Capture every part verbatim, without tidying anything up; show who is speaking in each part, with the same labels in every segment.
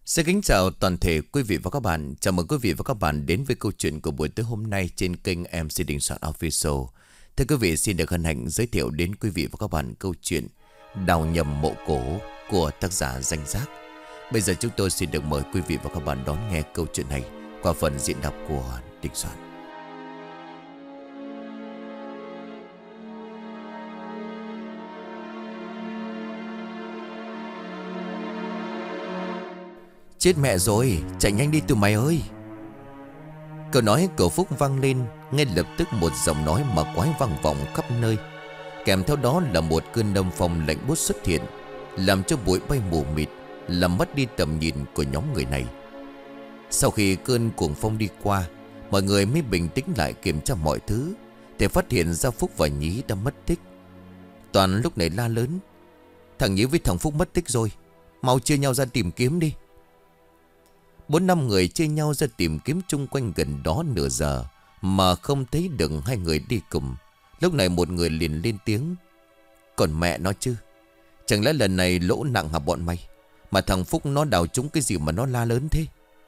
Speaker 1: Xin kính chào toàn thể quý vị và các bạn. Chào mừng quý vị và các bạn đến với câu chuyện của buổi tối hôm nay trên kênh em xê Đình Soạn Official. Thưa quý vị, xin được hân hạnh giới thiệu đến quý vị và các bạn câu chuyện Đào nhầm mộ cổ của tác giả Danh Giác. Bây giờ chúng tôi xin được mời quý vị và các bạn đón nghe câu chuyện này qua phần diễn đọc của Đình Soạn. Chết mẹ rồi, chạy nhanh đi tụi mày ơi. Câu nói của Phúc vang lên, ngay lập tức một giọng nói mà quái vang vọng khắp nơi. Kèm theo đó là một cơn âm phong lạnh buốt xuất hiện, làm cho bụi bay mù mịt, làm mất đi tầm nhìn của nhóm người này. Sau khi cơn cuồng phong đi qua, mọi người mới bình tĩnh lại kiểm tra mọi thứ, thì phát hiện ra Phúc và Nhí đã mất tích. Toàn lúc này la lớn: "Thằng Nhí với thằng Phúc mất tích rồi, mau chia nhau ra tìm kiếm đi." Bốn năm người chia nhau ra tìm kiếm chung quanh gần đó nửa giờ mà không thấy được hai người đi cùng. Lúc này một người liền lên tiếng: "Còn mẹ nó chứ, chẳng lẽ lần này lỗ nặng hả bọn mày? Mà thằng Phúc nó đào trúng cái gì mà nó la lớn thế?"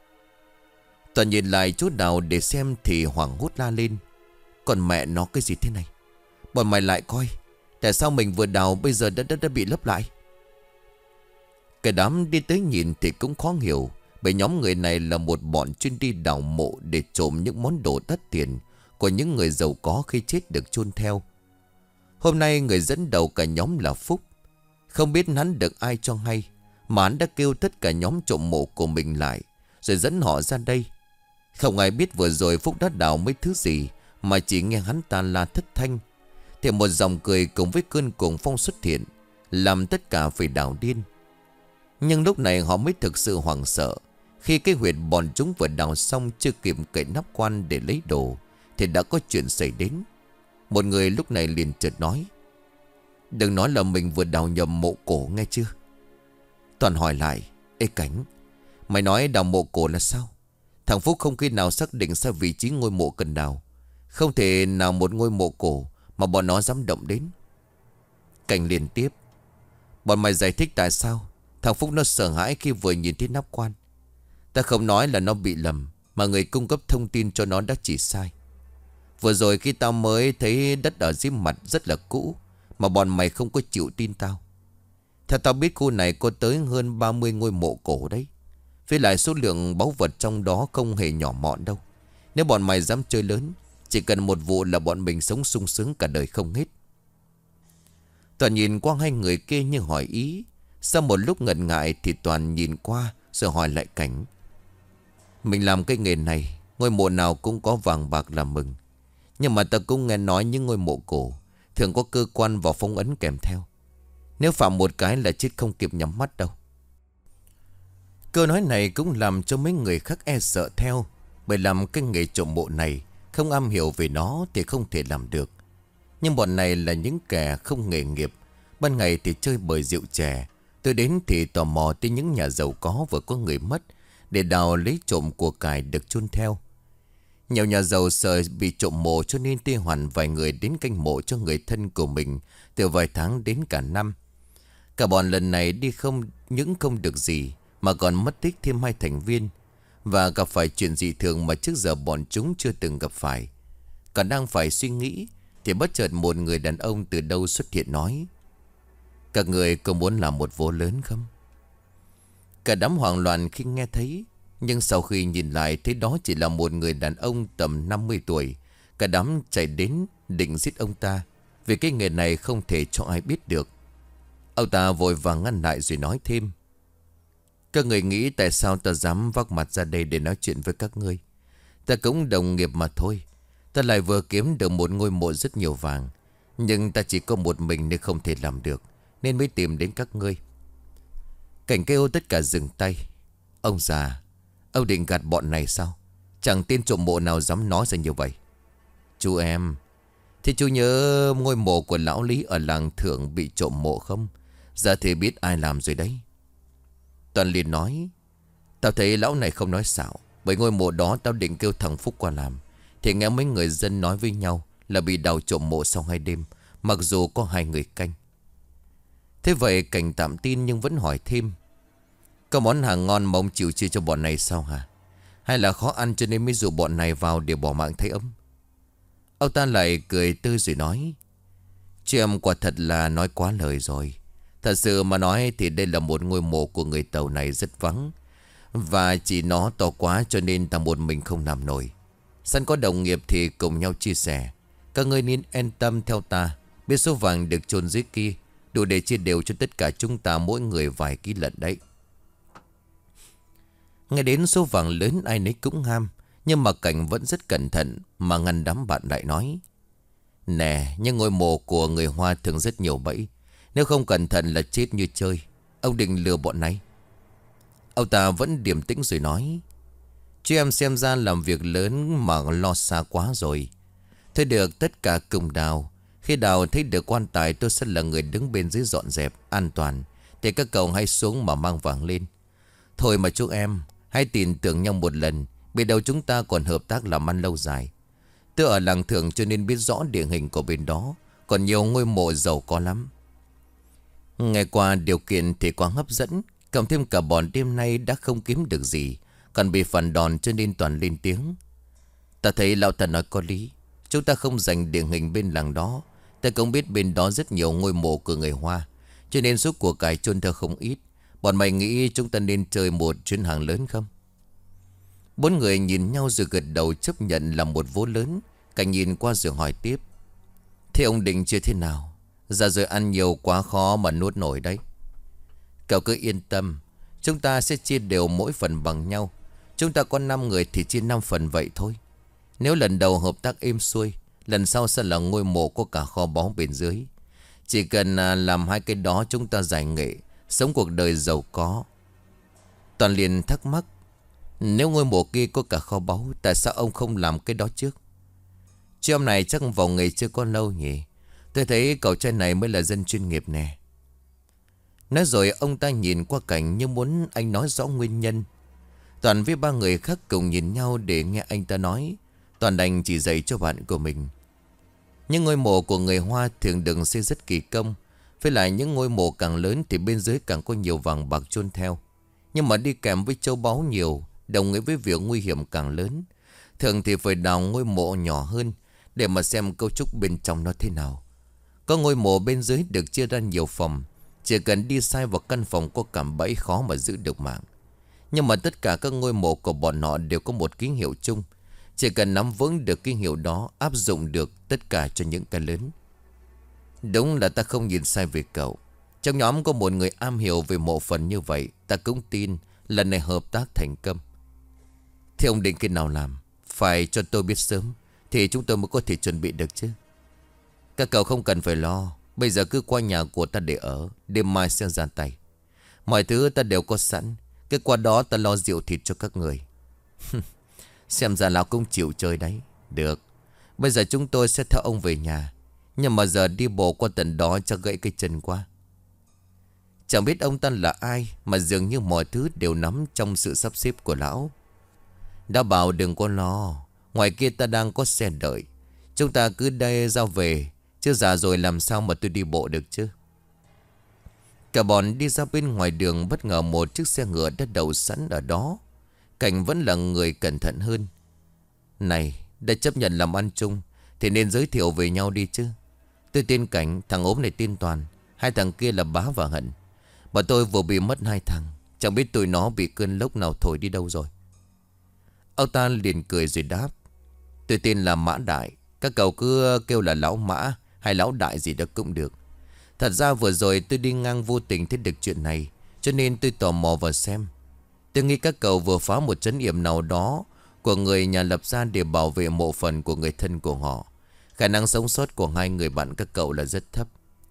Speaker 1: Toàn nhìn lại chỗ đào để xem thì hoảng hốt la lên: "Còn mẹ nó cái gì thế này? Bọn mày lại coi, tại sao mình vừa đào bây giờ đã, đã, đã bị lấp lại?" Cái đám đi tới nhìn thì cũng khó hiểu, bởi nhóm người này là một bọn chuyên đi đào mộ để trộm những món đồ đắt tiền của những người giàu có khi chết được chôn theo. Hôm nay người dẫn đầu cả nhóm là Phúc. Không biết hắn được ai cho hay mà hắn đã kêu tất cả nhóm trộm mộ của mình lại rồi dẫn họ ra đây. Không ai biết vừa rồi Phúc đã đào mấy thứ gì, mà chỉ nghe hắn ta la thất thanh. Thì một dòng cười cùng với cơn cuồng phong xuất hiện, làm tất cả phải đảo điên. Nhưng lúc này họ mới thực sự hoảng sợ, khi cái huyệt bọn chúng vừa đào xong chưa kịp cậy nắp quan để lấy đồ thì đã có chuyện xảy đến. Một người lúc này liền chợt nói: "Đừng nói là mình vừa đào nhầm mộ cổ nghe chưa?" Toàn hỏi lại: "Ê Cảnh, mày nói đào mộ cổ là sao? Thằng Phúc không khi nào xác định ra vị trí ngôi mộ cần đào. Không thể nào một ngôi mộ cổ mà bọn nó dám động đến." Cảnh liền tiếp: "Bọn mày giải thích tại sao thằng Phúc nó sợ hãi khi vừa nhìn thấy nắp quan. Ta không nói là nó bị lầm, mà người cung cấp thông tin cho nó đã chỉ sai. Vừa rồi khi tao mới thấy đất ở dưới mặt rất là cũ, mà bọn mày không có chịu tin tao. Theo tao biết khu này có tới hơn ba mươi ngôi mộ cổ đấy. Với lại số lượng báu vật trong đó không hề nhỏ mọn đâu. Nếu bọn mày dám chơi lớn, chỉ cần một vụ là bọn mình sống sung sướng cả đời không hết." Toàn nhìn qua hai người kia như hỏi ý. Sau một lúc ngần ngại thì Toàn nhìn qua rồi hỏi lại Cảnh: "Mình làm cái nghề này, ngôi mộ nào cũng có vàng bạc là mừng. Nhưng mà ta cũng nghe nói những ngôi mộ cổ thường có cơ quan vào phong ấn kèm theo. Nếu phạm một cái là chết không kịp nhắm mắt đâu." Câu nói này cũng làm cho mấy người khác e sợ theo, bởi làm cái nghề trộm mộ này không am hiểu về nó thì không thể làm được. Nhưng bọn này là những kẻ không nghề nghiệp, ban ngày thì chơi bời rượu chè, tôi đến thì tò mò tới những nhà giàu có vừa có người mất để đào lấy trộm của cải được chôn theo. Nhiều nhà giàu sợ bị trộm mộ cho nên tê hoàn vài người đến canh mộ cho người thân của mình từ vài tháng đến cả năm. Cả bọn lần này đi không những không được gì mà còn mất tích thêm hai thành viên, và gặp phải chuyện dị thường mà trước giờ bọn chúng chưa từng gặp phải. Còn đang phải suy nghĩ thì bất chợt một người đàn ông từ đâu xuất hiện nói: "Các người có muốn làm một vố lớn không?" Cả đám hoảng loạn khi nghe thấy, nhưng sau khi nhìn lại thấy đó chỉ là một người đàn ông tầm năm mươi tuổi. Cả đám chạy đến định giết ông ta, vì cái nghề này không thể cho ai biết được. Ông ta vội vàng ngăn lại rồi nói thêm: "Các người nghĩ tại sao ta dám vác mặt ra đây để nói chuyện với các ngươi? Ta cũng đồng nghiệp mà thôi. Ta lại vừa kiếm được một ngôi mộ rất nhiều vàng, nhưng ta chỉ có một mình nên không thể làm được, nên mới tìm đến các ngươi." Cảnh kêu tất cả dừng tay. "Ông già, ông định gạt bọn này sao? Chẳng tên trộm mộ nào dám nói ra như vậy." "Chú em, thì chú nhớ ngôi mộ của lão Lý ở làng Thượng bị trộm mộ không? Giờ thì biết ai làm rồi đấy." Toàn liền nói: "Tao thấy lão này không nói xạo, bởi ngôi mộ đó tao định kêu thằng Phúc qua làm, thì nghe mấy người dân nói với nhau là bị đào trộm mộ sau hai đêm, mặc dù có hai người canh." Thế vậy Cảnh tạm tin nhưng vẫn hỏi thêm: Có món hàng ngon mà ông chịu chia cho bọn này sao hả? Hay là khó ăn cho nên mới dụ bọn này vào để bỏ mạng thấy ấm? Ông ta lại cười tươi rồi nói: Chị em quả thật là nói quá lời rồi. Thật sự mà nói thì đây là một ngôi mộ của người Tàu này rất vắng. Và chỉ nó to quá cho nên ta một mình không làm nổi. Sẵn có đồng nghiệp thì cùng nhau chia sẻ. Các ngươi nên yên tâm theo ta. Biết số vàng được chôn dưới kia đủ để chia đều cho tất cả chúng ta mỗi người vài ký lận đấy. Nghe đến số vàng lớn ai nấy cũng ham. Nhưng mà Cảnh vẫn rất cẩn thận mà ngăn đám bạn lại nói: Nè, nhưng ngôi mộ của người Hoa thường rất nhiều bẫy. Nếu không cẩn thận là chết như chơi. Ông định lừa bọn này? Ông ta vẫn điềm tĩnh rồi nói: Chứ em xem ra làm việc lớn mà lo xa quá rồi. Thôi được, tất cả cùng đào. Khi đào thấy được quan tài, tôi sẽ là người đứng bên dưới dọn dẹp an toàn. Thì các cậu hãy xuống mà mang vàng lên. Thôi mà chú em, hãy tin tưởng nhau một lần. Biết đâu chúng ta còn hợp tác làm ăn lâu dài. Tôi ở làng Thượng cho nên biết rõ địa hình của bên đó. Còn nhiều ngôi mộ giàu có lắm. Nghe qua điều kiện thì quá hấp dẫn. Cộng thêm cả bọn đêm nay đã không kiếm được gì, còn bị phản đòn cho nên toàn lên tiếng. Ta thấy lão ta nói có lý. Chúng ta không dành địa hình bên làng đó. Ta cũng biết bên đó rất nhiều ngôi mộ của người Hoa, cho nên số của cải chôn theo không ít. Bọn mày nghĩ chúng ta nên chơi một chuyến hàng lớn không? Bốn người nhìn nhau rồi gật đầu chấp nhận là một vố lớn. Cảnh nhìn qua rồi hỏi tiếp: Thế ông định chơi thế nào? Dạ rồi ăn nhiều quá khó mà nuốt nổi đấy. Cậu cứ yên tâm, chúng ta sẽ chia đều mỗi phần bằng nhau. Chúng ta có năm người thì chia năm phần vậy thôi. Nếu lần đầu hợp tác êm xuôi, lần sau sẽ là ngôi mộ có cả kho báu bên dưới. Chỉ cần làm hai cái đó chúng ta giải nghệ, sống cuộc đời giàu có. Toàn liền thắc mắc: Nếu ngôi mộ kia có cả kho báu, tại sao ông không làm cái đó trước? Chứ hôm này chắc vào nghề chưa có lâu nhỉ. Tôi thấy cậu trai này mới là dân chuyên nghiệp nè. Nói rồi ông ta nhìn qua Cảnh như muốn anh nói rõ nguyên nhân. Toàn với ba người khác cùng nhìn nhau để nghe anh ta nói. Toàn đành chỉ dạy cho bạn của mình. Những ngôi mộ của người Hoa thường được xây rất kỳ công. Với lại những ngôi mộ càng lớn thì bên dưới càng có nhiều vàng bạc chôn theo. Nhưng mà đi kèm với châu báu nhiều, đồng nghĩa với việc nguy hiểm càng lớn. Thường thì phải đào ngôi mộ nhỏ hơn để mà xem cấu trúc bên trong nó thế nào. Có ngôi mộ bên dưới được chia ra nhiều phòng. Chỉ cần đi sai vào căn phòng có cạm bẫy khó mà giữ được mạng. Nhưng mà tất cả các ngôi mộ của bọn họ đều có một ký hiệu chung. Chỉ cần nắm vững được ký hiệu đó, áp dụng được tất cả cho những cái lớn. Đúng là ta không nhìn sai về cậu. Trong nhóm có một người am hiểu về mộ phần như vậy. Ta cũng tin lần này hợp tác thành công. Thế ông định khi nào làm? Phải cho tôi biết sớm thì chúng tôi mới có thể chuẩn bị được chứ. Các cậu không cần phải lo. Bây giờ cứ qua nhà của ta để ở. Đêm mai sẽ ra tay. Mọi thứ ta đều có sẵn. Cái qua đó ta lo rượu thịt cho các người. Xem ra lão cũng chịu chơi đấy. Được. Bây giờ chúng tôi sẽ theo ông về nhà. Nhưng mà giờ đi bộ qua tận đó cho gãy cái chân qua. Chẳng biết ông ta là ai mà dường như mọi thứ đều nắm trong sự sắp xếp của lão. Đã bảo đừng có lo. Ngoài kia ta đang có xe đợi. Chúng ta cứ đây ra về. Chứ già rồi làm sao mà tôi đi bộ được chứ. Cả bọn đi ra bên ngoài đường, bất ngờ một chiếc xe ngựa đã đậu sẵn ở đó. Cảnh vẫn là người cẩn thận hơn. Này, đã chấp nhận làm ăn chung thì nên giới thiệu về nhau đi chứ. Tôi tên Cảnh, thằng ốm này tên Toàn. Hai thằng kia là Bá và Hận. Mà tôi vừa bị mất hai thằng. Chẳng biết tụi nó bị cơn lốc nào thổi đi đâu rồi. Ông ta liền cười rồi đáp: Tôi tên là Mã Đại. Các cậu cứ kêu là Lão Mã hay Lão Đại gì đó cũng được. Thật ra vừa rồi tôi đi ngang vô tình thấy được chuyện này, cho nên tôi tò mò vào xem. Tôi nghĩ các cậu vừa phá một trấn yểm nào đó của người nhà lập ra để bảo vệ mộ phần của người thân của họ. Khả năng sống sót của hai người bạn các cậu là rất thấp.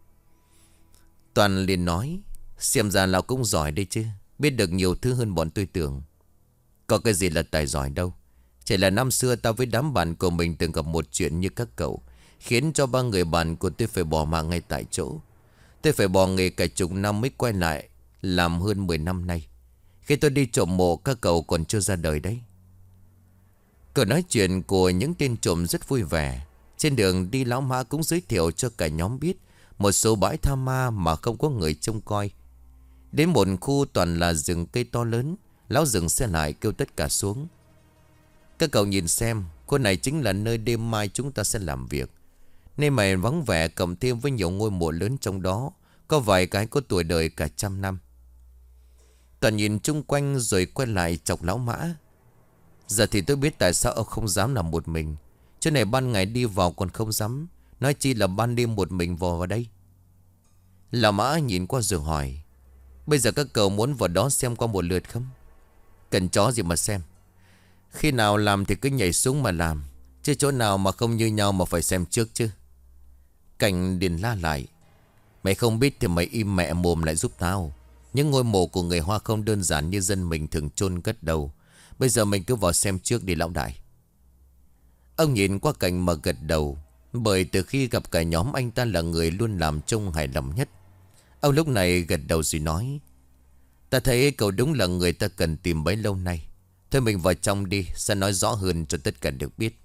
Speaker 1: Toàn liền nói: Xem ra lão cũng giỏi đây chứ. Biết được nhiều thứ hơn bọn tôi tưởng. Có cái gì là tài giỏi đâu. Chỉ là năm xưa tao với đám bạn của mình từng gặp một chuyện như các cậu, khiến cho ba người bạn của tôi phải bỏ mạng ngay tại chỗ. Tôi phải bỏ nghề cả chục năm mới quay lại làm hơn mười năm nay. Khi tôi đi trộm mộ các cậu còn chưa ra đời đấy. Cậu nói chuyện của những tên trộm rất vui vẻ. Trên đường đi Lão Mã cũng giới thiệu cho cả nhóm biết một số bãi tha ma mà không có người trông coi. Đến một khu toàn là rừng cây to lớn, lão dừng xe lại kêu tất cả xuống. Các cậu nhìn xem, khu này chính là nơi đêm mai chúng ta sẽ làm việc. Nơi mày vắng vẻ cộng thêm với nhiều ngôi mộ lớn trong đó, có vài cái có tuổi đời cả trăm năm. Toàn nhìn chung quanh rồi quay lại chọc lão Mã. Giờ thì tôi biết tại sao ông không dám làm một mình. Chỗ này ban ngày đi vào còn không dám, nói chi là ban đêm một mình vào vào đây. Lão Mã nhìn qua rồi hỏi, bây giờ các cậu muốn vào đó xem qua một lượt không? Cần chó gì mà xem. Khi nào làm thì cứ nhảy xuống mà làm, chứ chỗ nào mà không như nhau mà phải xem trước chứ. Cảnh liền la lại, mày không biết thì mày im mẹ mồm lại giúp tao. Những ngôi mộ của người Hoa không đơn giản như dân mình thường chôn cất đâu. Bây giờ mình cứ vào xem trước đi lão đại. Ông nhìn qua Cảnh mà gật đầu, bởi từ khi gặp cả nhóm anh ta là người luôn làm trông hài lòng nhất. Ông lúc này gật đầu rồi nói, ta thấy cậu đúng là người ta cần tìm bấy lâu nay. Thôi mình vào trong đi, sẽ nói rõ hơn cho tất cả được biết.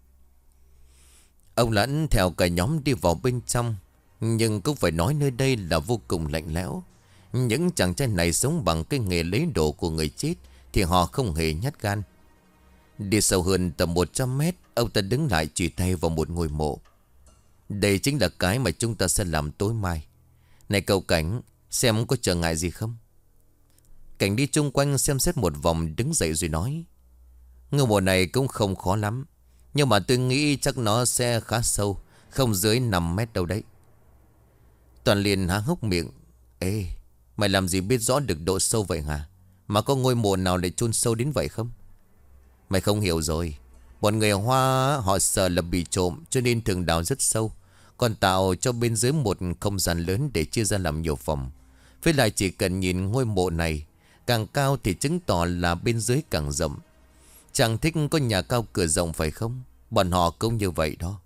Speaker 1: Ông Lãnh theo cả nhóm đi vào bên trong, nhưng cũng phải nói nơi đây là vô cùng lạnh lẽo. Những chàng trai này sống bằng cái nghề lấy đồ của người chết thì họ không hề nhát gan. Đi sâu hơn tầm một trăm mét, ông ta đứng lại chỉ tay vào một ngôi mộ. Đây chính là cái mà chúng ta sẽ làm tối mai. Này cậu Cảnh, xem có trở ngại gì không? Cảnh đi chung quanh xem xét một vòng, đứng dậy rồi nói, ngôi mộ này cũng không khó lắm, nhưng mà tôi nghĩ chắc nó sẽ khá sâu, không dưới năm mét đâu đấy. Toàn liền há hốc miệng, ê, mày làm gì biết rõ được độ sâu vậy hả? Mà có ngôi mộ nào để chôn sâu đến vậy không? Mày không hiểu rồi. Bọn người Hoa họ sợ là bị trộm, cho nên thường đào rất sâu, còn tạo cho bên dưới một không gian lớn để chia ra làm nhiều phòng. Với lại chỉ cần nhìn ngôi mộ này, càng cao thì chứng tỏ là bên dưới càng rộng. Chẳng thích có nhà cao cửa rộng phải không? Bọn họ cũng như vậy đó.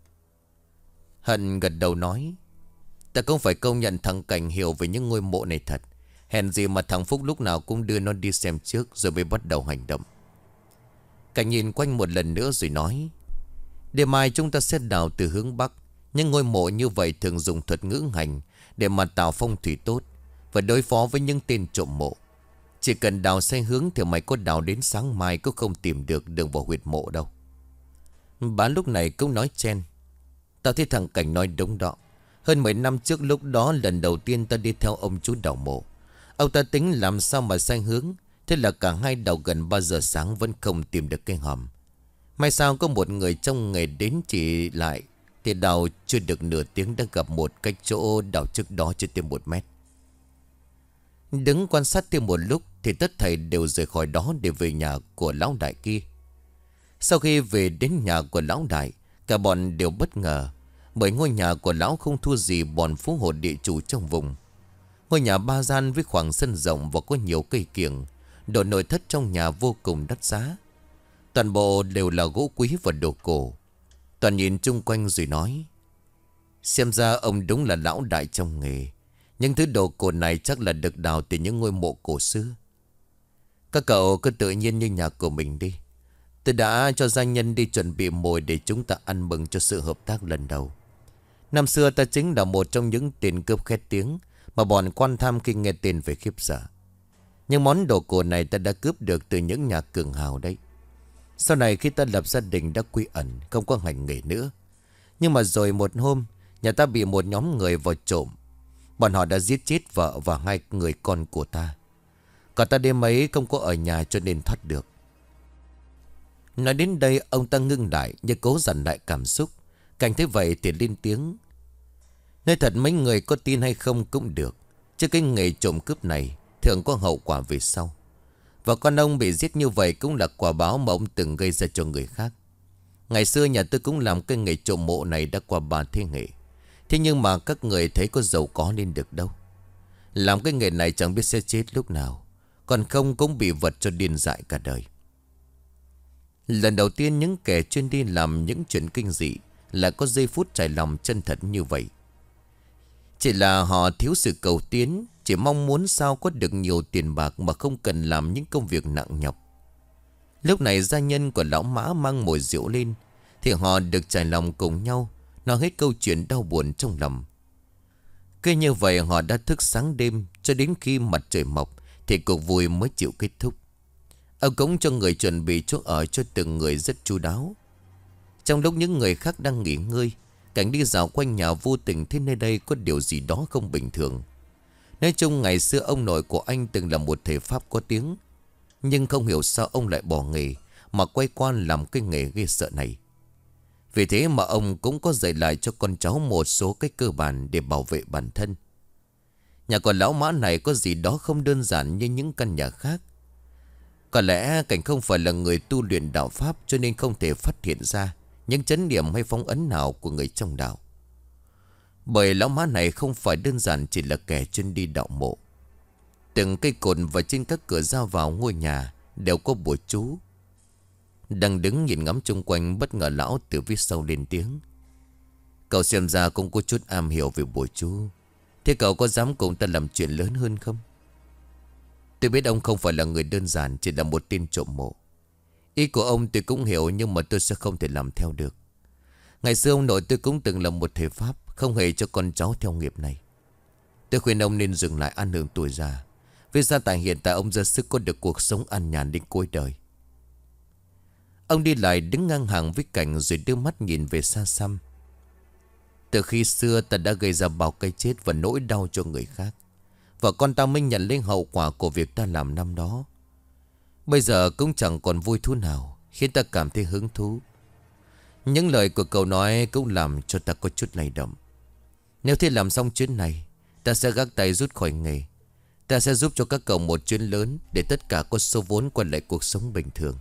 Speaker 1: Hận gật đầu nói, ta cũng phải công nhận thằng Cảnh hiểu về những ngôi mộ này thật. Hèn gì mà thằng Phúc lúc nào cũng đưa nó đi xem trước rồi mới bắt đầu hành động. Cảnh nhìn quanh một lần nữa rồi nói, đêm mai chúng ta sẽ đào từ hướng Bắc. Những ngôi mộ như vậy thường dùng thuật ngữ hành để mà tạo phong thủy tốt và đối phó với những tên trộm mộ. Chỉ cần đào sai hướng thì mày có đào đến sáng mai cũng không tìm được đường vào huyệt mộ đâu. Bà lúc này cũng nói chen, tao thấy thằng Cảnh nói đúng đó. Hơn mười năm trước lúc đó lần đầu tiên ta đi theo ông chú đào mộ. Ông ta tính làm sao mà sai hướng, thế là cả hai đào gần ba giờ sáng vẫn không tìm được cái hòm. May sao có một người trong nghề đến chỉ lại, thì đào chưa được nửa tiếng đã gặp một cái chỗ đào trước đó chưa tới một mét. Đứng quan sát thêm một lúc thì tất thảy đều rời khỏi đó để về nhà của lão đại kia. Sau khi về đến nhà của lão đại, cả bọn đều bất ngờ, bởi ngôi nhà của lão không thua gì bọn phú hộ địa chủ trong vùng. Ngôi nhà ba gian với khoảng sân rộng và có nhiều cây kiểng. Đồ nội thất trong nhà vô cùng đắt giá, toàn bộ đều là gỗ quý và đồ cổ. Toàn nhìn chung quanh rồi nói, xem ra ông đúng là lão đại trong nghề. Những thứ đồ cổ này chắc là được đào từ những ngôi mộ cổ xưa. Các cậu cứ tự nhiên như nhà của mình đi. Tôi đã cho gia nhân đi chuẩn bị mồi để chúng ta ăn mừng cho sự hợp tác lần đầu. Năm xưa ta chính là một trong những tên cướp khét tiếng mà bọn quan tham khi nghe tên phải khiếp sợ. Nhưng món đồ cổ này ta đã cướp được từ những nhà cường hào đấy. Sau này khi ta lập gia đình đã quy ẩn, không có hành nghề nữa. Nhưng mà rồi một hôm, nhà ta bị một nhóm người vào trộm. Bọn họ đã giết chết vợ và hai người con của ta. Còn ta đêm ấy không có ở nhà cho nên thoát được. Nói đến đây ông ta ngưng lại như cố dằn lại cảm xúc. Cảnh thấy vậy thì lên tiếng, nói thật mấy người có tin hay không cũng được, chứ cái nghề trộm cướp này thường có hậu quả về sau. Và con ông bị giết như vậy cũng là quả báo mà ông từng gây ra cho người khác. Ngày xưa nhà tôi cũng làm cái nghề trộm mộ này đã qua ba thế hệ. Thế nhưng mà các người thấy có giàu có lên được đâu. Làm cái nghề này chẳng biết sẽ chết lúc nào, còn không cũng bị vật cho điên dại cả đời. Lần đầu tiên những kẻ chuyên đi làm những chuyện kinh dị lại có giây phút trải lòng chân thật như vậy. Chỉ là họ thiếu sự cầu tiến, chỉ mong muốn sao có được nhiều tiền bạc mà không cần làm những công việc nặng nhọc. Lúc này gia nhân của lão Mã mang mồi rượu lên, thì họ được trải lòng cùng nhau, nói hết câu chuyện đau buồn trong lòng. Cứ như vậy họ đã thức sáng đêm cho đến khi mặt trời mọc thì cuộc vui mới chịu kết thúc. Ông cũng cho người chuẩn bị chỗ ở cho từng người rất chu đáo. Trong lúc những người khác đang nghỉ ngơi, Cảnh đi dạo quanh nhà vô tình thấy nơi đây có điều gì đó không bình thường. Nói chung ngày xưa ông nội của anh từng là một thầy Pháp có tiếng, nhưng không hiểu sao ông lại bỏ nghề mà quay qua làm cái nghề ghê sợ này. Vì thế mà ông cũng có dạy lại cho con cháu một số cái cơ bản để bảo vệ bản thân. Nhà của lão Mã này có gì đó không đơn giản như những căn nhà khác. Có lẽ Cảnh không phải là người tu luyện đạo Pháp cho nên không thể phát hiện ra những chấn điểm hay phong ấn nào của người trong đạo. Bởi lão Mã này không phải đơn giản chỉ là kẻ chuyên đi đạo mộ. Từng cây cột và trên các cửa ra vào ngôi nhà đều có bùa chú. Đang đứng nhìn ngắm chung quanh, bất ngờ lão từ phía sau lên tiếng: "Cậu xem ra cũng có chút am hiểu về bùa chú. Thế cậu có dám cùng ta làm chuyện lớn hơn không?" "Tôi biết ông không phải là người đơn giản, chỉ là một tên trộm mộ. Ý của ông tôi cũng hiểu, nhưng mà tôi sẽ không thể làm theo được. Ngày xưa ông nội tôi cũng từng là một thầy Pháp, không hề cho con cháu theo nghiệp này. Tôi khuyên ông nên dừng lại ăn hưởng tuổi già, vì gia tài hiện tại ông ra sức có được cuộc sống an nhàn đến cuối đời." Ông đi lại đứng ngang hàng với Cảnh rồi đưa mắt nhìn về xa xăm. "Từ khi xưa ta đã gây ra bao cái chết và nỗi đau cho người khác, và con ta mới nhận lên hậu quả của việc ta làm năm đó. Bây giờ cũng chẳng còn vui thú nào khiến ta cảm thấy hứng thú. Những lời của cậu nói cũng làm cho ta có chút lay động. Nếu thế làm xong chuyến này, ta sẽ gác tay rút khỏi nghề. Ta sẽ giúp cho các cậu một chuyến lớn để tất cả có số vốn quay lại cuộc sống bình thường."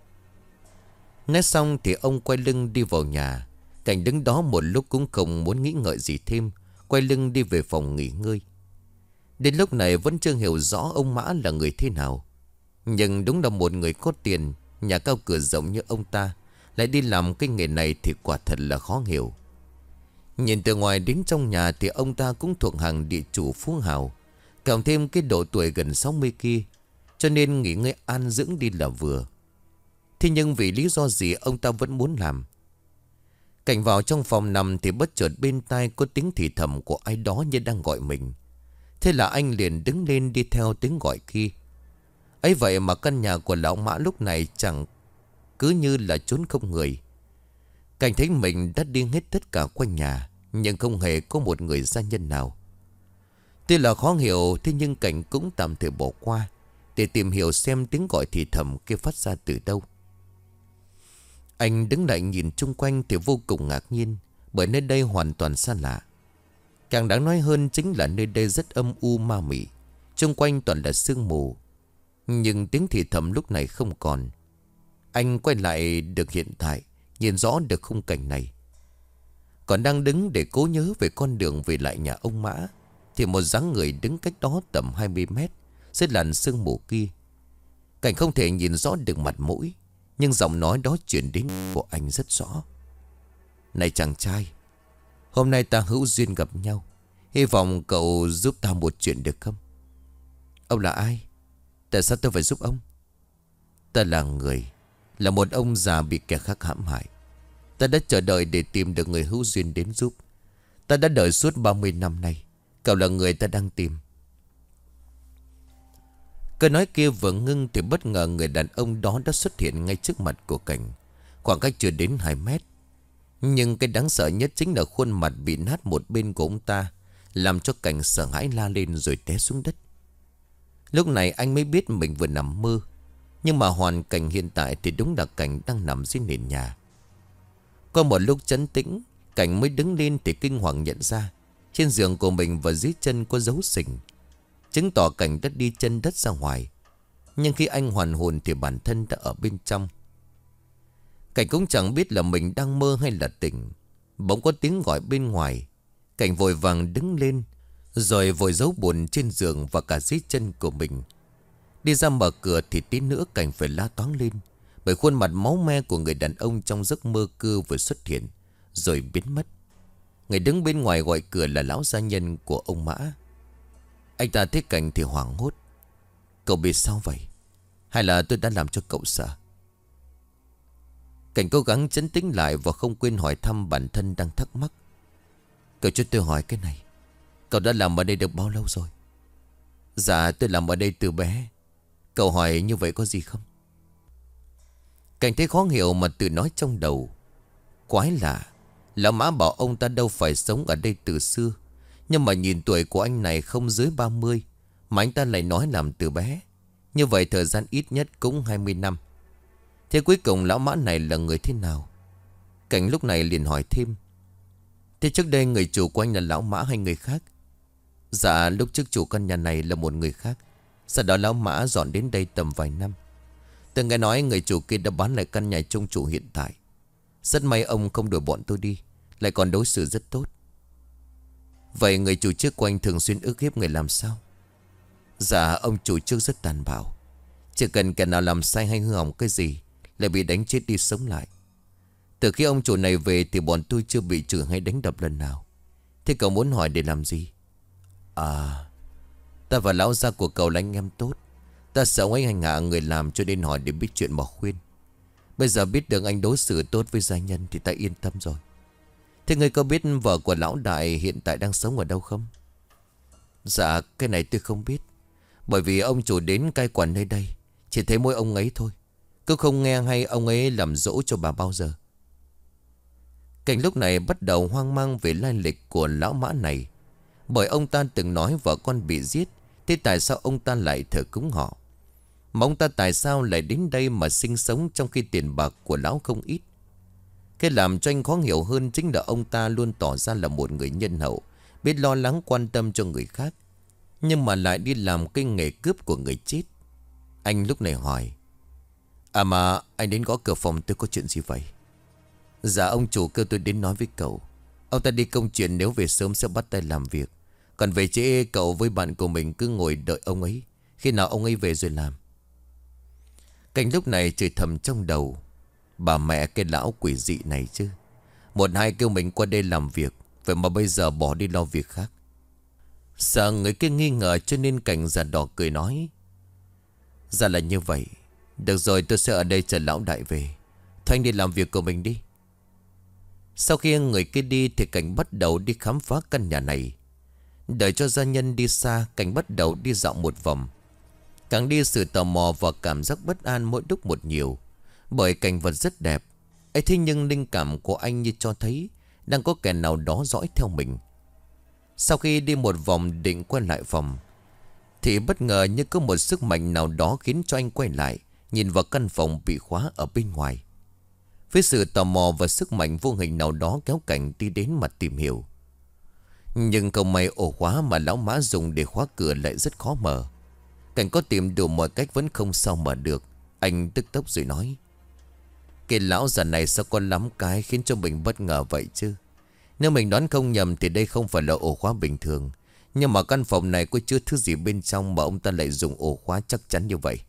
Speaker 1: Nói xong thì ông quay lưng đi vào nhà. Cảnh đứng đó một lúc cũng không muốn nghĩ ngợi gì thêm, quay lưng đi về phòng nghỉ ngơi. Đến lúc này vẫn chưa hiểu rõ ông Mã là người thế nào. Nhưng đúng là một người có tiền, nhà cao cửa rộng như ông ta lại đi làm cái nghề này thì quả thật là khó hiểu. Nhìn từ ngoài đến trong nhà thì ông ta cũng thuộc hàng địa chủ phú hào, cộng thêm cái độ tuổi gần sáu mươi kia, cho nên nghỉ ngơi an dưỡng đi là vừa. Thế nhưng vì lý do gì ông ta vẫn muốn làm. Cảnh vào trong phòng nằm thì bất chợt bên tai có tiếng thì thầm của ai đó như đang gọi mình. Thế là anh liền đứng lên đi theo tiếng gọi kia. Ấy vậy mà căn nhà của lão Mã lúc này chẳng cứ như là trốn không người. Cảnh thấy mình đã đi hết tất cả quanh nhà, nhưng không hề có một người gia nhân nào. Tuy là khó hiểu, thế nhưng Cảnh cũng tạm thời bỏ qua để tìm hiểu xem tiếng gọi thì thầm kia phát ra từ đâu. Anh đứng lại nhìn chung quanh thì vô cùng ngạc nhiên, bởi nơi đây hoàn toàn xa lạ. Càng đáng nói hơn chính là nơi đây rất âm u ma mị, chung quanh toàn là sương mù. Nhưng tiếng thì thầm lúc này không còn. Anh quay lại được hiện tại, nhìn rõ được khung cảnh này. Còn đang đứng để cố nhớ về con đường về lại nhà ông Mã, thì một dáng người đứng cách đó tầm hai mươi mét dưới làn sương mù kia. Cảnh không thể nhìn rõ được mặt mũi, nhưng giọng nói đó chuyển đến của anh rất rõ. "Này chàng trai, hôm nay ta hữu duyên gặp nhau, hy vọng cậu giúp ta một chuyện được không?" "Ông là ai? Tại sao tôi phải giúp ông?" "Ta là người, là một ông già bị kẻ khác hãm hại. Ta đã chờ đợi để tìm được người hữu duyên đến giúp. Ta đã đợi suốt ba mươi năm nay. Cậu là người ta đang tìm." Câu nói kia vừa ngưng thì bất ngờ người đàn ông đó đã xuất hiện ngay trước mặt của Cảnh, khoảng cách chưa đến hai mét. Nhưng cái đáng sợ nhất chính là khuôn mặt bị nát một bên của ông ta, làm cho Cảnh sợ hãi la lên rồi té xuống đất. Lúc này anh mới biết mình vừa nằm mơ, nhưng mà hoàn cảnh hiện tại thì đúng là Cảnh đang nằm dưới nền nhà. Qua một lúc trấn tĩnh, Cảnh mới đứng lên thì kinh hoàng nhận ra trên giường của mình và dưới chân có dấu sình, chứng tỏ Cảnh đã đi chân đất ra ngoài. Nhưng khi anh hoàn hồn thì bản thân đã ở bên trong. Cảnh cũng chẳng biết là mình đang mơ hay là tỉnh. Bỗng có tiếng gọi bên ngoài. Cảnh vội vàng đứng lên, rồi vội giấu buồn trên giường và cả dưới chân của mình. Đi ra mở cửa thì tí nữa Cảnh phải la toáng lên, bởi khuôn mặt máu me của người đàn ông trong giấc mơ cưa vừa xuất hiện rồi biến mất. Người đứng bên ngoài gọi cửa là lão gia nhân của ông Mã. Anh ta thấy Cảnh thì hoảng hốt. "Cậu bị sao vậy? Hay là tôi đã làm cho cậu sợ?" Cảnh cố gắng trấn tĩnh lại và không quên hỏi thăm bản thân đang thắc mắc. "Cậu cho tôi hỏi cái này, Cậu đã làm ở đây được bao lâu rồi? Dạ tôi làm ở đây từ bé. Cậu hỏi như vậy có gì không? Cảnh thấy khó hiểu mà tự nói trong đầu. Quái lạ, lão Mã bảo ông ta đâu phải sống ở đây từ xưa. Nhưng mà nhìn tuổi của anh này không dưới ba mươi, mà anh ta lại nói làm từ bé. Như vậy thời gian ít nhất cũng hai mươi năm. Thế cuối cùng lão Mã này là người thế nào? Cảnh lúc này liền hỏi thêm. Thế trước đây người chủ của anh là lão Mã hay người khác? Dạ lúc trước chủ căn nhà này là một người khác. Sau đó lão Mã dọn đến đây tầm vài năm. Tôi nghe nói người chủ kia đã bán lại căn nhà trong chủ hiện tại. Rất may ông không đuổi bọn tôi đi, lại còn đối xử rất tốt. Vậy người chủ trước của anh thường xuyên ức hiếp người làm sao? Dạ ông chủ trước rất tàn bạo. Chỉ cần kẻ nào làm sai hay hư hỏng cái gì lại bị đánh chết đi sống lại. Từ khi ông chủ này về thì bọn tôi chưa bị chửi hay đánh đập lần nào. Thế cậu muốn hỏi để làm gì? À, ta và lão gia của cậu là anh em tốt. Ta sợ anh hành hạ người làm cho nên hỏi để biết chuyện mà khuyên. Bây giờ biết được anh đối xử tốt với gia nhân thì ta yên tâm rồi. Thế ngươi có biết vợ của lão đại hiện tại đang sống ở đâu không? Dạ cái này tôi không biết. Bởi vì ông chủ đến cai quản nơi đây, chỉ thấy mỗi ông ấy thôi. Cứ không nghe hay ông ấy làm dỗ cho bà bao giờ. Cảnh lúc này bắt đầu hoang mang về lai lịch của lão Mã này. Bởi ông ta từng nói vợ con bị giết. Thế tại sao ông ta lại thờ cúng họ? Mà ông ta tại sao lại đến đây mà sinh sống trong khi tiền bạc của lão không ít? Cái làm cho anh khó hiểu hơn chính là ông ta luôn tỏ ra là một người nhân hậu, biết lo lắng quan tâm cho người khác, nhưng mà lại đi làm cái nghề cướp của người chết. Anh lúc này hỏi. À mà anh đến gõ cửa phòng tôi có chuyện gì vậy? Dạ ông chủ kêu tôi đến nói với cậu. Ông ta đi công chuyện, nếu về sớm sẽ bắt tay làm việc. Còn về trễ cậu với bạn của mình cứ ngồi đợi ông ấy. Khi nào ông ấy về rồi làm. Cảnh lúc này chửi thầm trong đầu. Bà mẹ cái lão quỷ dị này chứ. Một hai kêu mình qua đây làm việc, vậy mà bây giờ bỏ đi lo việc khác. Sợ người kia nghi ngờ cho nên Cảnh giả đỏ cười nói. Ra là như vậy. Được rồi, tôi sẽ ở đây chờ lão đại về. Thôi anh đi làm việc của mình đi. Sau khi người kia đi thì Cảnh bắt đầu đi khám phá căn nhà này. Đợi cho gia nhân đi xa, Cảnh bắt đầu đi dạo một vòng. Càng đi sự tò mò và cảm giác bất an mỗi lúc một nhiều. Bởi cảnh vật rất đẹp ấy, thế nhưng linh cảm của anh như cho thấy đang có kẻ nào đó dõi theo mình. Sau khi đi một vòng định quay lại phòng thì bất ngờ như có một sức mạnh nào đó khiến cho anh quay lại, nhìn vào căn phòng bị khóa ở bên ngoài. Với sự tò mò và sức mạnh vô hình nào đó kéo Cảnh đi đến mà tìm hiểu. Nhưng không may ổ khóa mà lão Mã dùng để khóa cửa lại rất khó mở. Cảnh có tìm đủ mọi cách vẫn không sao mở được. Anh tức tốc rồi nói. Cái lão già này sao có lắm cái khiến cho mình bất ngờ vậy chứ? Nếu mình đoán không nhầm thì đây không phải là ổ khóa bình thường. Nhưng mà căn phòng này có chứa thứ gì bên trong mà ông ta lại dùng ổ khóa chắc chắn như vậy.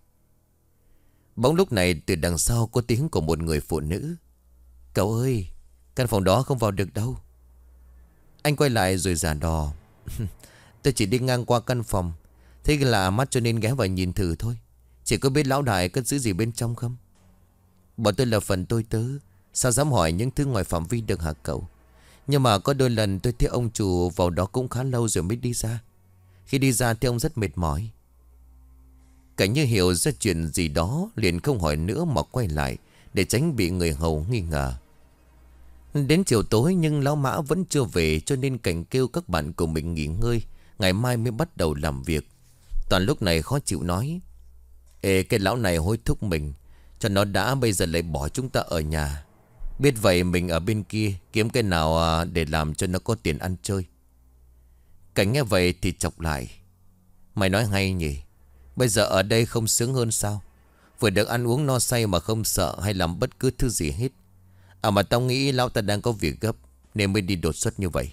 Speaker 1: Bỗng lúc này từ đằng sau có tiếng của một người phụ nữ. Cậu ơi, căn phòng đó không vào được đâu. Anh quay lại rồi giả đò. Tôi chỉ đi ngang qua căn phòng, thấy lạ mắt cho nên ghé vào nhìn thử thôi. Chỉ có biết lão đại cất giữ gì bên trong không? Bọn tôi là phần tôi tớ, sao dám hỏi những thứ ngoài phạm vi được hả cậu? Nhưng mà có đôi lần tôi thấy ông chủ vào đó cũng khá lâu rồi mới đi ra. Khi đi ra thì ông rất mệt mỏi. Cảnh như hiểu ra chuyện gì đó, liền không hỏi nữa mà quay lại để tránh bị người hầu nghi ngờ. Đến chiều tối nhưng lão Mã vẫn chưa về, cho nên Cảnh kêu các bạn của mình nghỉ ngơi, ngày mai mới bắt đầu làm việc. Toàn lúc này khó chịu nói. Ê, cái lão này hối thúc mình, cho nó đã, bây giờ lại bỏ chúng ta ở nhà. Biết vậy mình ở bên kia kiếm cái nào để làm cho nó có tiền ăn chơi. Cảnh nghe vậy thì chọc lại. Mày nói hay nhỉ? Bây giờ ở đây không sướng hơn sao? Vừa được ăn uống no say mà không sợ hay làm bất cứ thứ gì hết. À mà tao nghĩ lão ta đang có việc gấp nên mới đi đột xuất như vậy.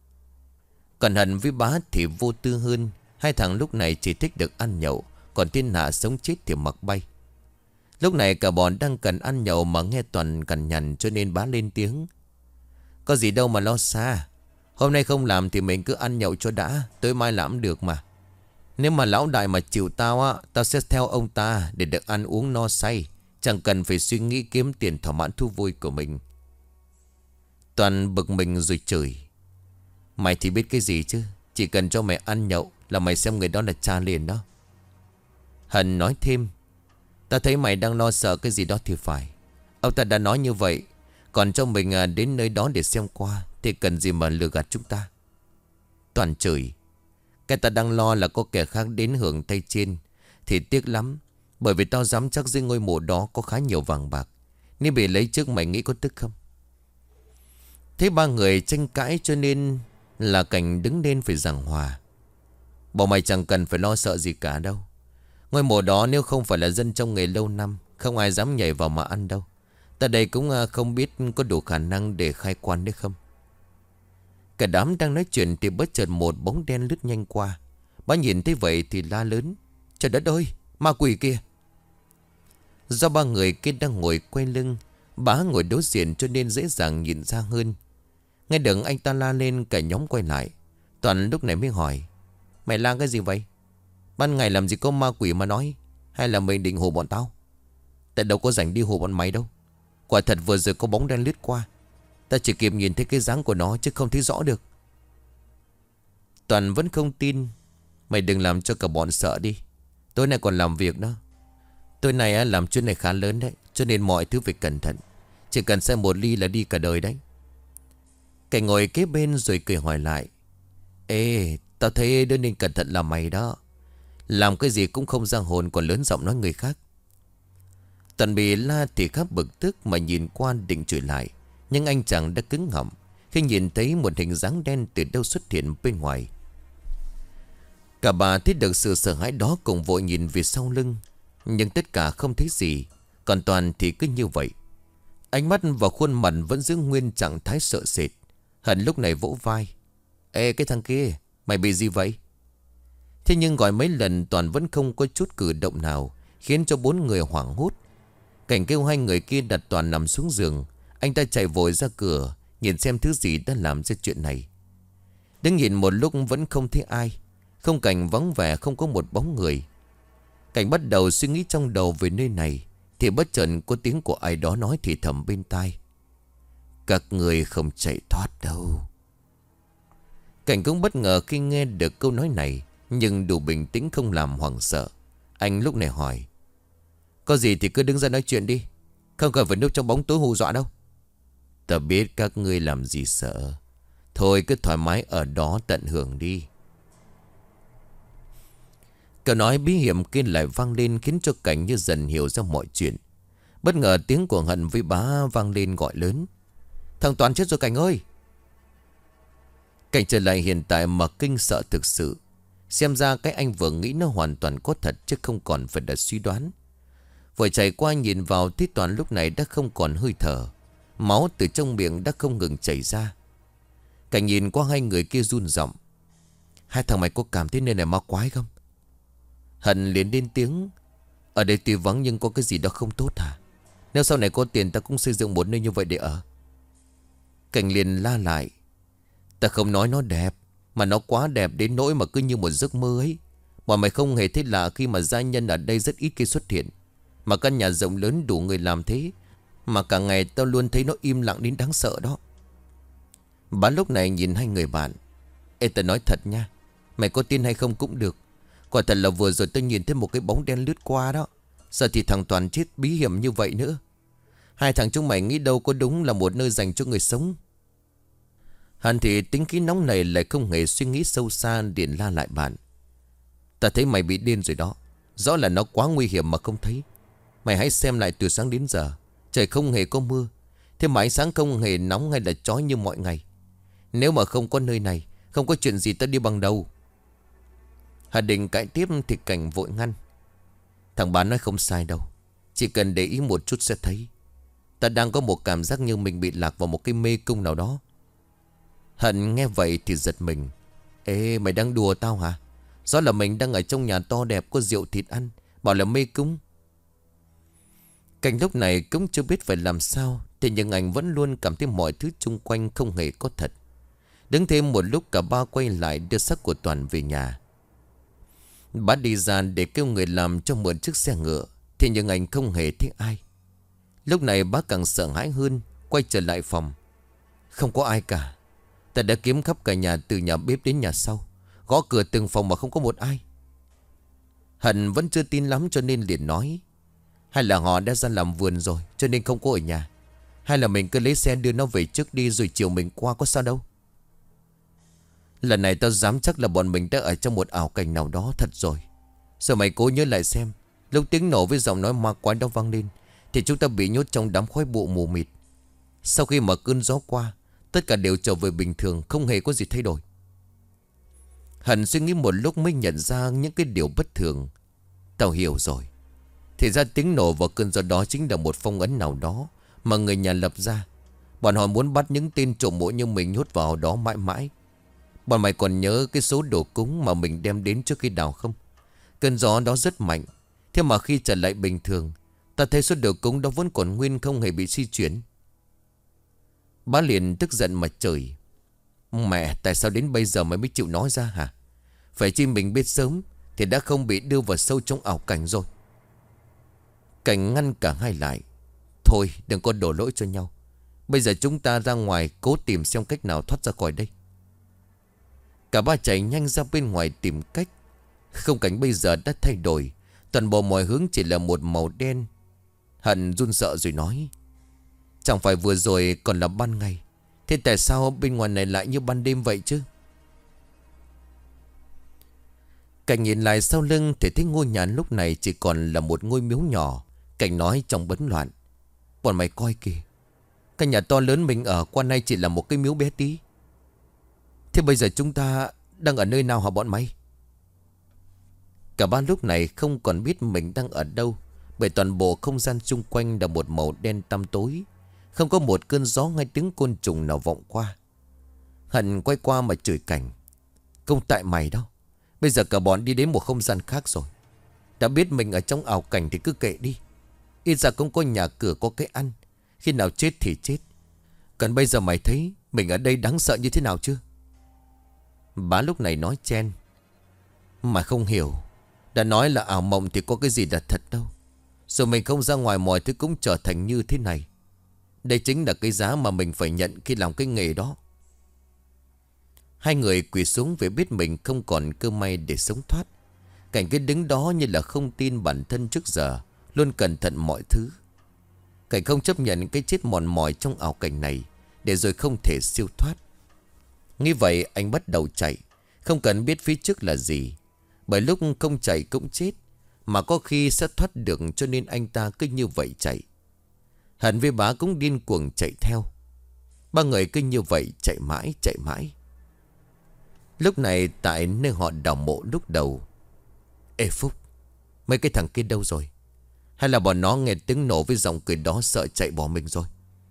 Speaker 1: Còn Hận với Bá thì vô tư hơn. Hai thằng lúc này chỉ thích được ăn nhậu, còn thiên hạ sống chết thì mặc bay. Lúc này cả bọn đang cần ăn nhậu mà nghe Toàn cằn nhằn, cho nên Bá lên tiếng. Có gì đâu mà lo xa. Hôm nay không làm thì mình cứ ăn nhậu cho đã, tối mai làm được mà. Nếu mà lão đại mà chịu tao á, tao sẽ theo ông ta để được ăn uống no say, chẳng cần phải suy nghĩ kiếm tiền thỏa mãn thú vui của mình. Toàn bực mình rồi chửi. Mày thì biết cái gì chứ? Chỉ cần cho mày ăn nhậu là mày xem người đó là cha liền đó. Hân nói thêm. Ta thấy mày đang lo sợ cái gì đó thì phải. Ông ta đã nói như vậy, còn cho mình à, đến nơi đó để xem qua, thì cần gì mà lừa gạt chúng ta. Toàn chửi. Cái ta đang lo là có kẻ khác đến hưởng tay trên, thì tiếc lắm. Bởi vì tao dám chắc dưới ngôi mộ đó có khá nhiều vàng bạc. Nếu bị lấy trước mày nghĩ có tức không? Thế ba người tranh cãi cho nên là Cảnh đứng lên phải giảng hòa. Bảo mày chẳng cần phải lo sợ gì cả đâu. Ngôi mộ đó nếu không phải là dân trong nghề lâu năm, không ai dám nhảy vào mà ăn đâu. Ta đây cũng không biết có đủ khả năng để khai quan đấy không. Cả đám đang nói chuyện thì bất chợt một bóng đen lướt nhanh qua. Bá nhìn thấy vậy thì la lớn. Trời đất ơi, ma quỷ kia. Do ba người kia đang ngồi quay lưng, bá ngồi đối diện cho nên dễ dàng nhìn ra hơn. Nghe được anh ta la lên, cả nhóm quay lại. Toàn lúc này mới hỏi. Mày la cái gì vậy? Ban ngày làm gì có ma quỷ mà nói? Hay là mày định hù bọn tao? Tại đâu có rảnh đi hù bọn mày đâu. Quả thật vừa rồi có bóng đen lướt qua. Ta chỉ kịp nhìn thấy cái dáng của nó chứ không thấy rõ được. Toàn vẫn không tin. Mày đừng làm cho cả bọn sợ đi. Tối nay còn làm việc đó. Tối nay làm chuyện này khá lớn đấy, cho nên mọi thứ phải cẩn thận. Chỉ cần xem một ly là đi cả đời đấy. Cảnh ngồi kế bên rồi cười hỏi lại. Ê, tao thấy đứa nên cẩn thận là mày đó. Làm cái gì cũng không ra hồn, còn lớn giọng nói người khác. Toàn bị la thì khá bực tức mà nhìn qua định chửi lại. Nhưng anh chàng đã cứng họng khi nhìn thấy một hình dáng đen từ đâu xuất hiện bên ngoài. Cả bà thấy được sự sợ hãi đó, cùng vội nhìn về sau lưng. Nhưng tất cả không thấy gì. Còn Toàn thì cứ như vậy. Ánh mắt và khuôn mặt vẫn giữ nguyên trạng thái sợ sệt. Hân lúc này vỗ vai. Ê cái thằng kia, mày bị gì vậy? Thế nhưng gọi mấy lần Toàn vẫn không có chút cử động nào, khiến cho bốn người hoảng hốt. Cảnh kêu hai người kia đặt Toàn nằm xuống giường. Anh ta chạy vội ra cửa, nhìn xem thứ gì đã làm ra chuyện này. Đứng nhìn một lúc vẫn không thấy ai. Không cảnh vắng vẻ, không có một bóng người. Cảnh bắt đầu suy nghĩ trong đầu về nơi này, thì bất chợt có tiếng của ai đó nói thì thầm bên tai. Các người không chạy thoát đâu. Cảnh cũng bất ngờ khi nghe được câu nói này, nhưng đủ bình tĩnh không làm hoảng sợ. Anh lúc này hỏi. Có gì thì cứ đứng ra nói chuyện đi, không cần phải núp trong bóng tối hù dọa đâu. Ta biết các ngươi làm gì sợ. Thôi cứ thoải mái ở đó tận hưởng đi. Câu nói bí hiểm kia lại vang lên, khiến cho Cảnh như dần hiểu ra mọi chuyện. Bất ngờ tiếng của Hận với bá vang lên gọi lớn. Thằng Toàn chết rồi Cảnh ơi. Cảnh trở lại hiện tại mà kinh sợ thực sự. Xem ra cái anh vừa nghĩ nó hoàn toàn có thật, chứ không còn phải là suy đoán. Vừa chạy qua nhìn vào thấy Toàn lúc này đã không còn hơi thở. Máu từ trong miệng đã không ngừng chảy ra. Cảnh nhìn qua hai người kia run giọng. Hai thằng mày có cảm thấy nơi này ma quái không? Hận liền lên tiếng. Ở đây tuy vắng nhưng có cái gì đó không tốt hả? Nếu sau này có tiền ta cũng xây dựng một nơi như vậy để ở. Cảnh liền la lại. Ta không nói nó đẹp, mà nó quá đẹp đến nỗi mà cứ như một giấc mơ ấy. Mà mày không hề thấy lạ khi mà gia nhân ở đây rất ít khi xuất hiện. Mà căn nhà rộng lớn đủ người làm thế, mà cả ngày tao luôn thấy nó im lặng đến đáng sợ đó. Bá lúc này nhìn hai người bạn. Ê tao nói thật nha, mày có tin hay không cũng được. Quả thật là vừa rồi tao nhìn thấy một cái bóng đen lướt qua đó. Giờ thì thằng Toàn chết bí hiểm như vậy nữa. Hai thằng chúng mày nghĩ đâu có đúng là một nơi dành cho người sống. Hàn thì tính khí nóng này lại không hề suy nghĩ sâu xa, liền la lại bạn. Ta thấy mày bị điên rồi đó. Rõ là nó quá nguy hiểm mà không thấy. Mày hãy xem lại từ sáng đến giờ. Trời không hề có mưa. Thế mà ánh sáng không hề nóng hay là chói như mọi ngày. Nếu mà không có nơi này, không có chuyện gì ta đi bằng đầu. Hà định cãi tiếp thì Cảnh vội ngăn. Thằng bán nói không sai đâu. Chỉ cần để ý một chút sẽ thấy. Ta đang có một cảm giác như mình bị lạc vào một cái mê cung nào đó. Hận nghe vậy thì giật mình. Ê mày đang đùa tao hả? Rõ là mình đang ở trong nhà to đẹp, có rượu thịt ăn, bảo là mê cung. Cảnh lúc này cũng chưa biết phải làm sao. Thế nhưng anh vẫn luôn cảm thấy mọi thứ chung quanh không hề có thật. Đứng thêm một lúc cả ba quay lại đưa xác của Toàn về nhà. Bá đi ra để kêu người làm cho mượn chiếc xe ngựa. Thế nhưng anh không hề thấy ai. Lúc này bá càng sợ hãi hơn, quay trở lại phòng. Không có ai cả. Ta đã kiếm khắp cả nhà, từ nhà bếp đến nhà sau. Gõ cửa từng phòng mà không có một ai. Hận vẫn chưa tin lắm cho nên liền nói: hay là họ đã ra làm vườn rồi cho nên không có ở nhà. Hay là mình cứ lấy xe đưa nó về trước đi, rồi chiều mình qua có sao đâu. Lần này tao dám chắc là bọn mình đã ở trong một ảo cảnh nào đó thật rồi. Giờ mày cố nhớ lại xem, lúc tiếng nổ với giọng nói ma quái đó vang lên thì chúng ta bị nhốt trong đám khói bụi mù mịt. Sau khi mà cơn gió qua, tất cả đều trở về bình thường, không hề có gì thay đổi. Hận suy nghĩ một lúc mới nhận ra những cái điều bất thường. Tao hiểu rồi. Thì ra tiếng nổ và cơn gió đó chính là một phong ấn nào đó mà người nhà lập ra. Bọn họ muốn bắt những tên trộm mộ như mình nhốt vào đó mãi mãi. Bọn mày còn nhớ cái số đồ cúng mà mình đem đến trước khi đào không? Cơn gió đó rất mạnh. Thế mà khi trở lại bình thường, ta thấy số đồ cúng đó vẫn còn nguyên, không hề bị di chuyển. Bá liền tức giận mà chửi: mẹ, tại sao đến bây giờ mày mới chịu nói ra hả? Phải chi mình biết sớm thì đã không bị đưa vào sâu trong ảo cảnh rồi. Cảnh ngăn cả hai lại: thôi đừng có đổ lỗi cho nhau. Bây giờ chúng ta ra ngoài cố tìm xem cách nào thoát ra khỏi đây. Cả ba chạy nhanh ra bên ngoài tìm cách. Không cảnh bây giờ đã thay đổi. Toàn bộ mọi hướng chỉ là một màu đen. Hận run sợ rồi nói: chẳng phải vừa rồi còn là ban ngày, thế tại sao bên ngoài này lại như ban đêm vậy chứ? Cảnh nhìn lại sau lưng thì thấy ngôi nhà lúc này chỉ còn là một ngôi miếu nhỏ. Cảnh nói trong bấn loạn: bọn mày coi kìa, căn nhà to lớn mình ở qua nay chỉ là một cái miếu bé tí. Thế bây giờ chúng ta đang ở nơi nào hả bọn mày? Cả ba lúc này không còn biết mình đang ở đâu, bởi toàn bộ không gian xung quanh là một màu đen tăm tối. Không có một cơn gió hay tiếng côn trùng nào vọng qua. Hận quay qua mà chửi Cảnh: không tại mày đâu. Bây giờ cả bọn đi đến một không gian khác rồi. Đã biết mình ở trong ảo cảnh thì cứ kệ đi. Ít ra cũng có nhà cửa, có cái ăn. Khi nào chết thì chết. Còn bây giờ mày thấy mình ở đây đáng sợ như thế nào chưa? Bá lúc này nói chen: mà không hiểu. Đã nói là ảo mộng thì có cái gì là thật đâu. Rồi mình không ra ngoài mọi thứ cũng trở thành như thế này. Đây chính là cái giá mà mình phải nhận khi làm cái nghề đó. Hai người quỳ xuống vì biết mình không còn cơ may để sống thoát. Cảnh cái đứng đó như là không tin bản thân trước giờ, luôn cẩn thận mọi thứ. Cảnh không chấp nhận cái chết mòn mỏi trong ảo cảnh này, để rồi không thể siêu thoát. Nghĩ vậy anh bắt đầu chạy, không cần biết phía trước là gì. Bởi lúc không chạy cũng chết, mà có khi sẽ thoát được, cho nên anh ta cứ như vậy chạy. Hận với Bá cũng điên cuồng chạy theo. Ba người cứ như vậy chạy mãi chạy mãi. Lúc này tại nơi họ đào mộ lúc đầu: ê Phúc, mấy cái thằng kia đâu rồi? Hay là bọn nó nghe tiếng nổ với giọng cười đó sợ chạy bỏ mình rồi?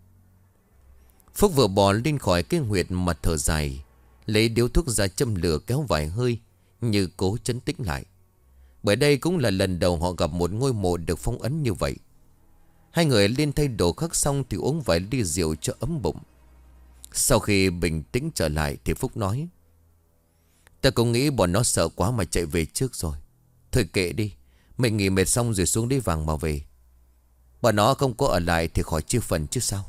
Speaker 1: Phúc vừa bò lên khỏi cái huyệt mà thở dài, lấy điếu thuốc ra châm lửa kéo vài hơi, như cố trấn tĩnh lại. Bởi đây cũng là lần đầu họ gặp một ngôi mộ được phong ấn như vậy. Hai người lên thay đồ khắc xong thì uống vài ly rượu cho ấm bụng. Sau khi bình tĩnh trở lại thì Phúc nói: ta cũng nghĩ bọn nó sợ quá mà chạy về trước rồi. Thôi kệ đi, mình nghỉ mệt xong rồi xuống lấy vàng mà về. Bọn nó không có ở lại thì khỏi chia phần chứ sao.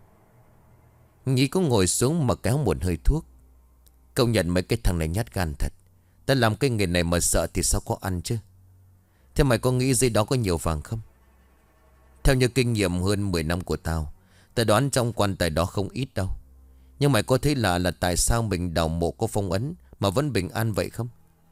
Speaker 1: Nhí cũng ngồi xuống mà kéo một hơi thuốc. Công nhận mấy cái thằng này nhát gan thật. Ta làm cái nghề này mà sợ thì sao có ăn chứ. Thế mày có nghĩ dưới đó có nhiều vàng không? Theo như kinh nghiệm hơn mười năm của tao, ta đoán trong quan tài đó không ít đâu. Nhưng mày có thấy lạ là tại sao mình đào mộ có phong ấn mà vẫn bình an vậy không?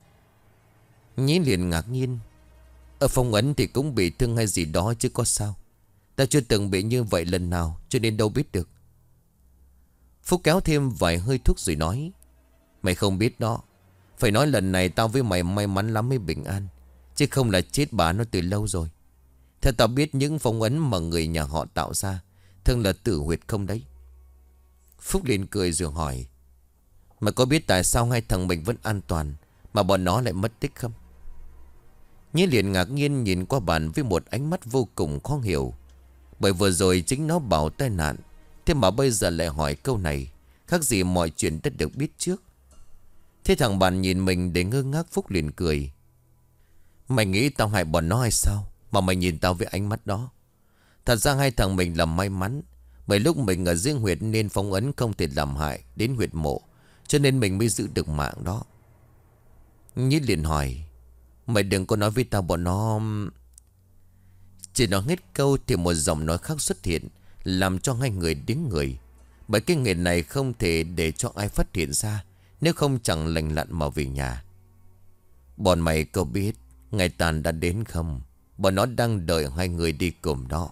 Speaker 1: Nhí liền ngạc nhiên: ở phong ấn thì cũng bị thương hay gì đó chứ có sao. Ta chưa từng bị như vậy lần nào, cho nên đâu biết được. Phúc kéo thêm vài hơi thuốc rồi nói: mày không biết đó. Phải nói lần này tao với mày may mắn lắm mới bình an, chứ không là chết bà nó từ lâu rồi. Theo tao biết những phong ấn mà người nhà họ tạo ra thường là tử huyệt không đấy. Phúc liền cười rồi hỏi: mày có biết tại sao hai thằng mình vẫn an toàn mà bọn nó lại mất tích không? Nhí liền ngạc nhiên nhìn qua bàn với một ánh mắt vô cùng khó hiểu. Bởi vừa rồi chính nó bảo tai nạn, thế mà bây giờ lại hỏi câu này, khác gì mọi chuyện đã được biết trước. Thế thằng bạn nhìn mình để ngơ ngác. Phúc liền cười: mày nghĩ tao hại bọn nó hay sao mà mày nhìn tao với ánh mắt đó? Thật ra hai thằng mình là may mắn, bởi lúc mình ở riêng huyệt nên phong ấn không thể làm hại đến huyệt mộ, cho nên mình mới giữ được mạng đó. Nhí liền hỏi: Mày đừng có nói với tao bọn nó. Chỉ nói hết câu thì một giọng nói khác xuất hiện, làm cho hai người đứng người. Bởi cái nghề này không thể để cho ai phát hiện ra, nếu không chẳng lành lặn mà về nhà. Bọn mày có biết ngày tàn đã đến không? Bọn nó đang đợi hai người đi cùng đó.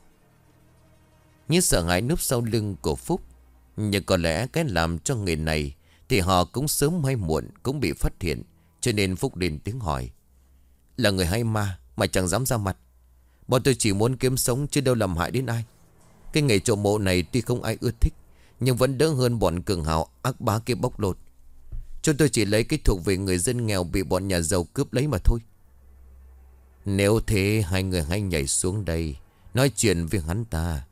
Speaker 1: Như sợ hãi núp sau lưng của Phúc. Nhưng có lẽ cái làm cho nghề này thì họ cũng sớm hay muộn cũng bị phát hiện. Cho nên Phúc lên tiếng hỏi: Là người hay ma mà chẳng dám ra mặt? Bọn tôi chỉ muốn kiếm sống chứ đâu làm hại đến ai. Cái nghề trộm mộ này tuy không ai ưa thích, nhưng vẫn đỡ hơn bọn cường hào ác bá kia bóc lột. Chúng tôi chỉ lấy cái thuộc về người dân nghèo bị bọn nhà giàu cướp lấy mà thôi. Nếu thế hai người hãy nhảy xuống đây nói chuyện với hắn ta.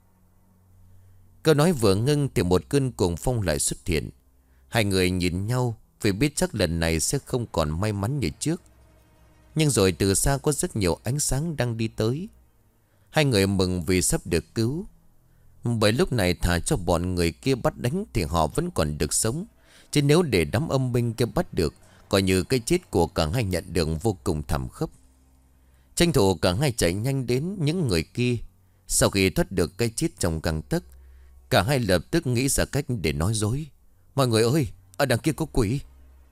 Speaker 1: Câu nói vừa ngưng thì một cơn cuồng phong lại xuất hiện. Hai người nhìn nhau vì biết chắc lần này sẽ không còn may mắn như trước. Nhưng rồi từ xa có rất nhiều ánh sáng đang đi tới. Hai người mừng vì sắp được cứu. Bởi lúc này thà cho bọn người kia bắt đánh thì họ vẫn còn được sống. Chứ nếu để đám âm binh kia bắt được, coi như cái chết của cả hai nhận được vô cùng thảm khốc. Tranh thủ cả hai chạy nhanh đến những người kia. Sau khi thoát được cái chết trong gang tấc, cả hai lập tức nghĩ ra cách để nói dối. Mọi người ơi, ở đằng kia có quỷ.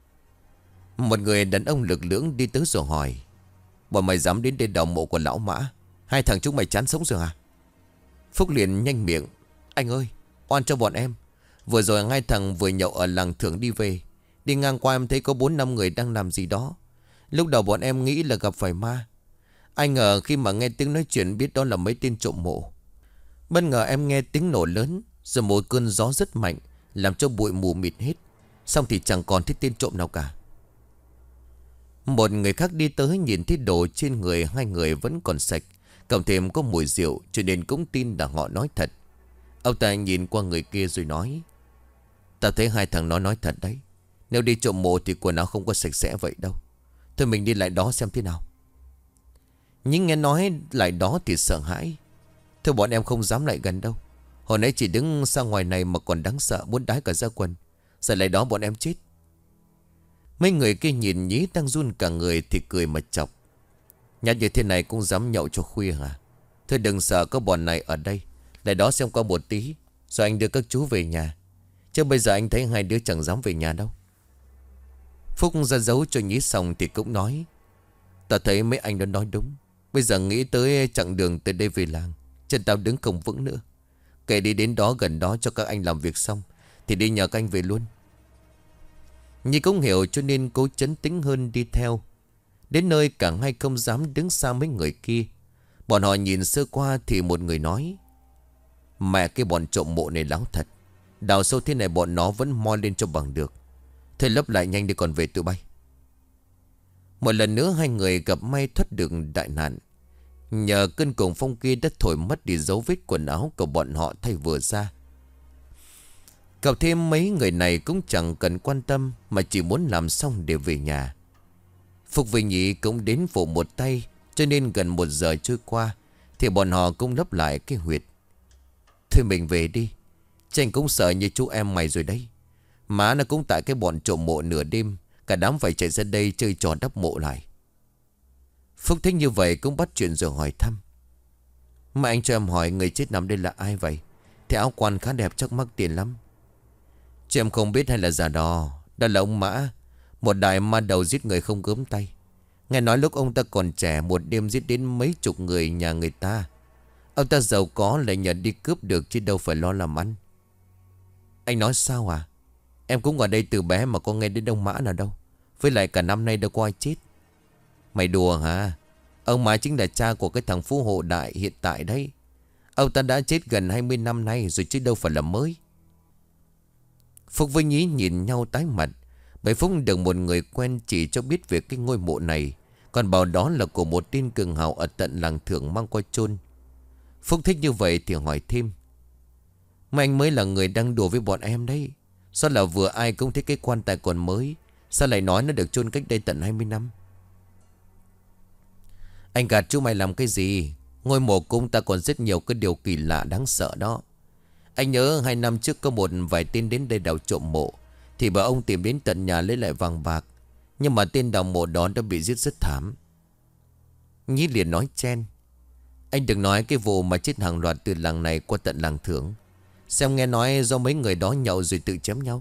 Speaker 1: Một người đàn ông lực lưỡng đi tới rồi hỏi: Bọn mày dám đến đây đào mộ của lão Mã? Hai thằng chúng mày chán sống rồi à? Phúc liền nhanh miệng: Anh ơi, oan cho bọn em. Vừa rồi hai thằng vừa nhậu ở làng Thưởng đi về. Đi ngang qua em thấy có bốn năm người đang làm gì đó. Lúc đầu bọn em nghĩ là gặp phải ma. Ai ngờ khi mà nghe tiếng nói chuyện biết đó là mấy tên trộm mộ. Bất ngờ em nghe tiếng nổ lớn, rồi một cơn gió rất mạnh, làm cho bụi mù mịt hết. Xong thì chẳng còn thấy tên trộm nào cả. Một người khác đi tới nhìn thấy đồ trên người hai người vẫn còn sạch, cộng thêm có mùi rượu, cho nên cũng tin là họ nói thật. Ông ta nhìn qua người kia rồi nói: Ta thấy hai thằng nó nói thật đấy. Nếu đi trộm mộ thì quần áo không có sạch sẽ vậy đâu. Thôi mình đi lại đó xem thế nào. Nhưng nghe nói lại đó thì sợ hãi. Thôi bọn em không dám lại gần đâu. Hồi nãy chỉ đứng ra ngoài này mà còn đáng sợ, muốn đái cả da quần. Giờ lại đó bọn em chết. Mấy người kia nhìn Nhí đang run cả người thì cười mà chọc: Nhát như thế này cũng dám nhậu cho khuya hả? Thôi đừng sợ, có bọn này ở đây. Lại đó xem qua một tí, rồi anh đưa các chú về nhà. Chứ bây giờ anh thấy hai đứa chẳng dám về nhà đâu. Phúc ra dấu cho Nhí xong thì cũng nói: Ta thấy mấy anh đã nói đúng. Bây giờ nghĩ tới chặng đường từ đây về làng, chân tao đứng không vững nữa. Kể đi đến đó gần đó cho các anh làm việc xong thì đi nhờ các anh về luôn. Nhi cũng hiểu cho nên cố trấn tĩnh hơn đi theo. Đến nơi cả hai không dám đứng xa mấy người kia. Bọn họ nhìn sơ qua thì một người nói: Mẹ cái bọn trộm mộ này láo thật. Đào sâu thế này bọn nó vẫn moi lên cho bằng được. Thôi lấp lại nhanh đi còn về tụi bay. Một lần nữa hai người gặp may thoát được đại nạn. Nhờ cơn cuồng phong kia đã thổi mất đi dấu vết quần áo của bọn họ thay vừa ra. Gặp thêm mấy người này cũng chẳng cần quan tâm, mà chỉ muốn làm xong để về nhà. Phục Vinh Nhị cũng đến phụ một tay, cho nên gần một giờ trôi qua thì bọn họ cũng lấp lại cái huyệt. Thôi mình về đi. Tranh cũng sợ như chú em mày rồi đấy. Má nó cũng tại cái bọn trộm mộ nửa đêm, cả đám phải chạy ra đây chơi trò đắp mộ lại. Phúc thích như vậy cũng bắt chuyện rồi hỏi thăm: Mà anh cho em hỏi người chết nằm đây là ai vậy? Thì áo quan khá đẹp, chắc mắc tiền lắm. Chứ em không biết hay là giả đò? Đó là ông Mã, một đại ma đầu giết người không gớm tay. Nghe nói lúc ông ta còn trẻ, một đêm giết đến mấy chục người nhà người ta. Ông ta giàu có lại nhờ đi cướp được, chứ đâu phải lo làm ăn. Anh nói sao à? Em cũng ở đây từ bé mà có nghe đến ông Mã nào đâu. Với lại cả năm nay đâu có ai chết. Mày đùa hả? Ông Mã chính là cha của cái thằng Phú Hộ Đại hiện tại đấy. Ông ta đã chết gần hai mươi năm nay rồi chứ đâu phải là mới. Phúc với Nhí nhìn nhau tái mặt. Bởi Phúc được một người quen chỉ cho biết về cái ngôi mộ này, còn bảo đó là của một tên cường hào ở tận làng Thưởng mang qua chôn. Phúc thích như vậy thì hỏi thêm: Mà anh mới là người đang đùa với bọn em đấy. Sao là vừa ai cũng thấy cái quan tài còn mới, sao lại nói nó được chôn cách đây tận hai mươi năm? Anh gạt chú mày làm cái gì? Ngôi mộ cung ta còn rất nhiều cái điều kỳ lạ đáng sợ đó. Anh nhớ hai năm trước có một vài tên đến đây đào trộm mộ, thì bà ông tìm đến tận nhà lấy lại vàng bạc. Nhưng mà tên đào mộ đó đã bị giết rất thảm. Nhí liền nói chen: Anh đừng nói cái vụ mà chết hàng loạt từ làng này qua tận làng Thưởng. Xem nghe nói do mấy người đó nhậu rồi tự chém nhau.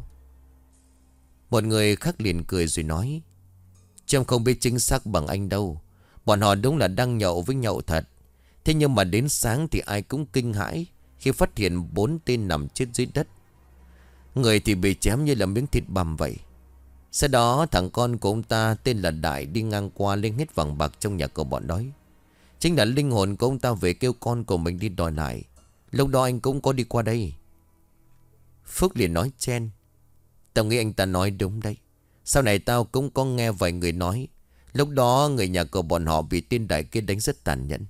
Speaker 1: Một người khác liền cười rồi nói: Trâm không biết chính xác bằng anh đâu. Bọn họ đúng là đang nhậu với nhậu thật. Thế nhưng mà đến sáng thì ai cũng kinh hãi khi phát hiện bốn tên nằm chết dưới đất. Người thì bị chém như là miếng thịt bằm vậy. Sau đó thằng con của ông ta tên là Đại đi ngang qua lên hết vàng bạc trong nhà của bọn đói. Chính là linh hồn của ông ta về kêu con của mình đi đòi lại. Lúc đó anh cũng có đi qua đây. Phúc liền nói chen: Tao nghĩ anh ta nói đúng đấy. Sau này tao cũng có nghe vài người nói lúc đó người nhà của bọn họ bị tên Đại kia đánh rất tàn nhẫn.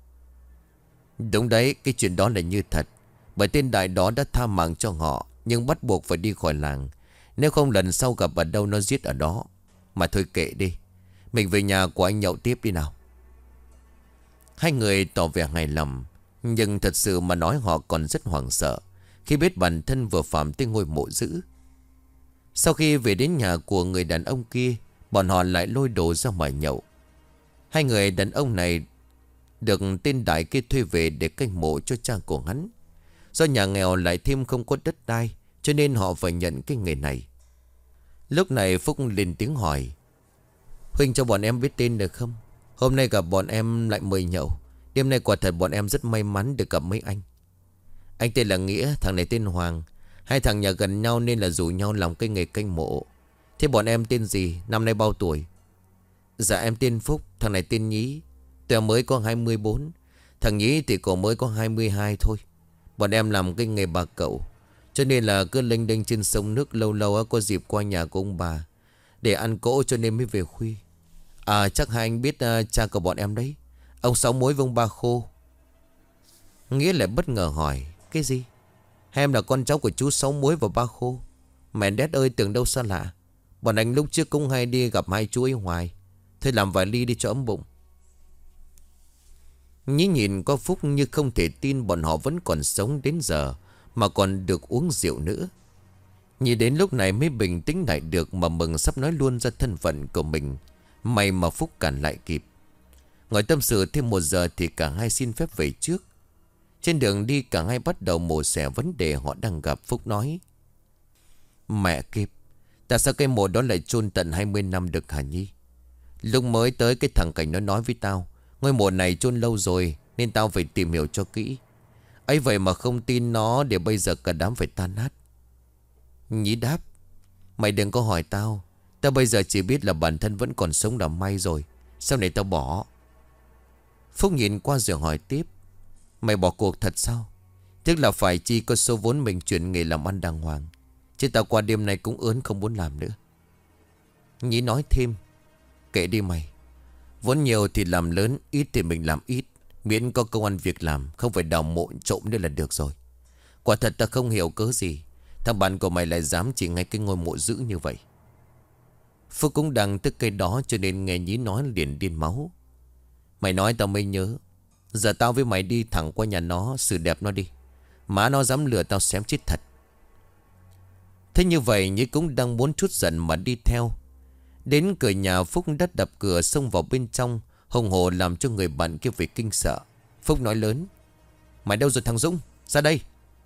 Speaker 1: Đúng đấy, cái chuyện đó là như thật. Bởi tên Đại đó đã tha mạng cho họ, nhưng bắt buộc phải đi khỏi làng. Nếu không lần sau gặp ở đâu nó giết ở đó. Mà thôi kệ đi, mình về nhà của anh nhậu tiếp đi nào. Hai người tỏ vẻ hài lòng. Nhưng thật sự mà nói họ còn rất hoảng sợ khi biết bản thân vừa phạm tới ngôi mộ dữ. Sau khi về đến nhà của người đàn ông kia, bọn họ lại lôi đồ ra mà nhậu. Hai người đàn ông này được tên Đại kia thuê về để canh mộ cho cha của hắn. Do nhà nghèo lại thêm không có đất đai, cho nên họ phải nhận cái nghề này. Lúc này Phúc lên tiếng hỏi: Huynh cho bọn em biết tên được không? Hôm nay gặp bọn em lại mời nhậu. Đêm nay quả thật bọn em rất may mắn được gặp mấy anh. Anh tên là Nghĩa, thằng này tên Hoàng. Hai thằng nhà gần nhau nên là rủ nhau làm cái nghề canh mộ. Thế bọn em tên gì? Năm nay bao tuổi? Dạ em tên Phúc, thằng này tên Nhí. Tôi mới có hai mươi bốn. Thằng Nhí thì cổ mới có hai mươi hai thôi. Bọn em làm cái nghề bà cậu, cho nên là cứ lênh đênh trên sông nước. Lâu lâu có dịp qua nhà của ông bà để ăn cỗ, cho nên mới về khuya. À chắc hai anh biết uh, cha của bọn em đấy, ông Sáu Mối với ông Ba Khô. Nghĩa lại bất ngờ hỏi: Cái gì? Hai em là con cháu của chú Sáu Mối và Ba Khô? Mẹ đét ơi, tưởng đâu xa lạ. Bọn anh lúc trước cũng hay đi gặp hai chú ấy hoài. Thôi làm vài ly đi cho ấm bụng. Nhí nhìn có Phúc như không thể tin bọn họ vẫn còn sống đến giờ mà còn được uống rượu nữa. Nhí đến lúc này mới bình tĩnh lại được, mà mừng sắp nói luôn ra thân phận của mình. May mà Phúc cản lại kịp. Ngồi tâm sự thêm một giờ thì cả hai xin phép về trước. Trên đường đi cả hai bắt đầu mổ xẻ vấn đề họ đang gặp. Phúc nói: Mẹ kiếp, tại sao cây mộ đó lại chôn tận hai mươi năm được hả Nhi? Lúc mới tới cái thằng Cảnh nó nói với tao ngôi mộ này chôn lâu rồi, nên tao phải tìm hiểu cho kỹ. Ấy vậy mà không tin nó, để bây giờ cả đám phải tan nát. Nhí đáp: Mày đừng có hỏi tao. Tao bây giờ chỉ biết là bản thân vẫn còn sống là may rồi. Sau này tao bỏ. Phúc nhìn qua rồi hỏi tiếp: Mày bỏ cuộc thật sao? Tức là phải chi có số vốn mình chuyển nghề làm ăn đàng hoàng, chứ tao qua đêm nay cũng ớn không muốn làm nữa. Nhí nói thêm: Kệ đi mày, vốn nhiều thì làm lớn, ít thì mình làm ít. Miễn có công ăn việc làm, không phải đào mộ trộm nữa là được rồi. Quả thật ta không hiểu cớ gì thằng bạn của mày lại dám chỉ ngay cái ngôi mộ dữ như vậy. Phúc cũng đang tức cây đó, cho nên nghe Nhí nói liền điên máu. Mày nói tao mới nhớ. Giờ tao với mày đi thẳng qua nhà nó, xử đẹp nó đi. Má nó dám lừa tao xém chết thật. Thế như vậy Nhí cũng đang muốn chút giận mà đi theo. Đến cửa nhà Phúc đã đập cửa xông vào bên trong, hùng hổ làm cho người bạn kia phải kinh sợ. Phúc nói lớn: Mày đâu rồi thằng Dũng? Ra đây.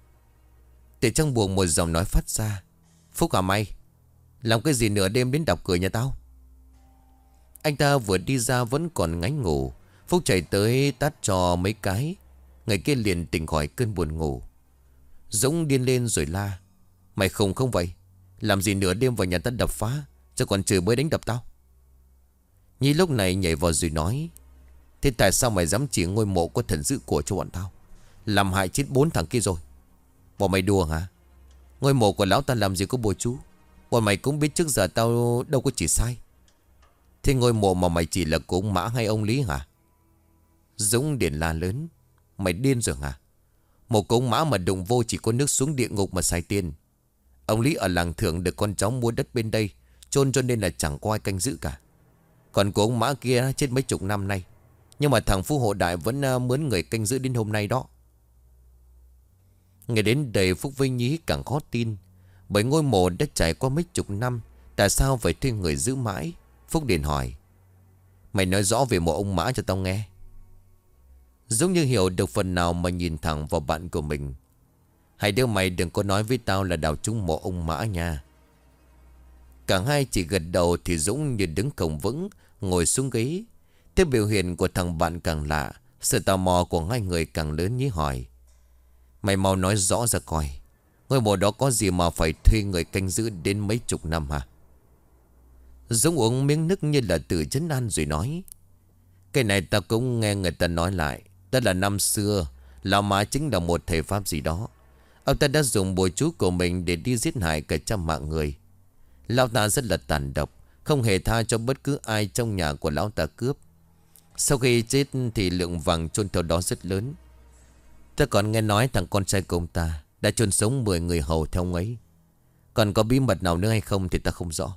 Speaker 1: Từ trong buồng một giọng nói phát ra: Phúc à mày, làm cái gì nửa đêm đến đập cửa nhà tao? Anh ta vừa đi ra vẫn còn ngái ngủ. Phúc chạy tới tát cho mấy cái. Người kia liền tỉnh khỏi cơn buồn ngủ. Dũng điên lên rồi la: Mày khùng không vậy? Làm gì nửa đêm vào nhà ta đập phá, cho còn chửi bới đánh đập tao? Nhi lúc này nhảy vào rồi nói: Thế tại sao mày dám chỉ ngôi mộ có thần dữ của cho bọn tao, làm hại chết bốn thằng kia rồi? Bọn mày đùa hả? Ngôi mộ của lão ta làm gì có bùa chú. Bọn mày cũng biết trước giờ tao đâu có chỉ sai. Thế ngôi mộ mà mày chỉ là của ông Mã hay ông Lý hả? Dũng điện la lớn: Mày điên rồi hả? Một của ông Mã mà đụng vô chỉ có nước xuống địa ngục mà xài tiền. Ông Lý ở làng Thượng được con cháu mua đất bên đây chôn, cho nên là chẳng có ai canh giữ cả. Còn của ông Mã kia chết mấy chục năm nay, nhưng mà thằng Phú Hộ Đại vẫn mướn người canh giữ đến hôm nay đó. Nghe đến đây Phúc với Nhí càng khó tin. Bởi ngôi mộ đã trải qua mấy chục năm, tại sao phải thuê người giữ mãi? Phúc liền hỏi: Mày nói rõ về mộ ông Mã cho tao nghe. Dũng như hiểu được phần nào mà nhìn thẳng vào bạn của mình. Hai đứa mày đừng có nói với tao là đào trúng mộ ông Mã nha. Cả hai chỉ gật đầu thì Dũng như đứng không vững, ngồi xuống ghế. Thế biểu hiện của thằng bạn càng lạ, sự tò mò của hai người càng lớn nhí hỏi: Mày mau nói rõ ra coi, ngôi mộ đó có gì mà phải thuê người canh giữ đến mấy chục năm hả? Dũng uống miếng nước như là tự trấn an rồi nói: Cái này ta cũng nghe người ta nói lại. Đó là năm xưa Lão Mã chính là một thầy pháp gì đó. Ông ta đã dùng bùa chú của mình để đi giết hại cả trăm mạng người. Lão ta rất là tàn độc, không hề tha cho bất cứ ai trong nhà của lão ta cướp. Sau khi chết thì lượng vàng chôn theo đó rất lớn. Ta còn nghe nói thằng con trai của ông ta đã chôn sống mười người hầu theo ông ấy. Còn có bí mật nào nữa hay không thì ta không rõ.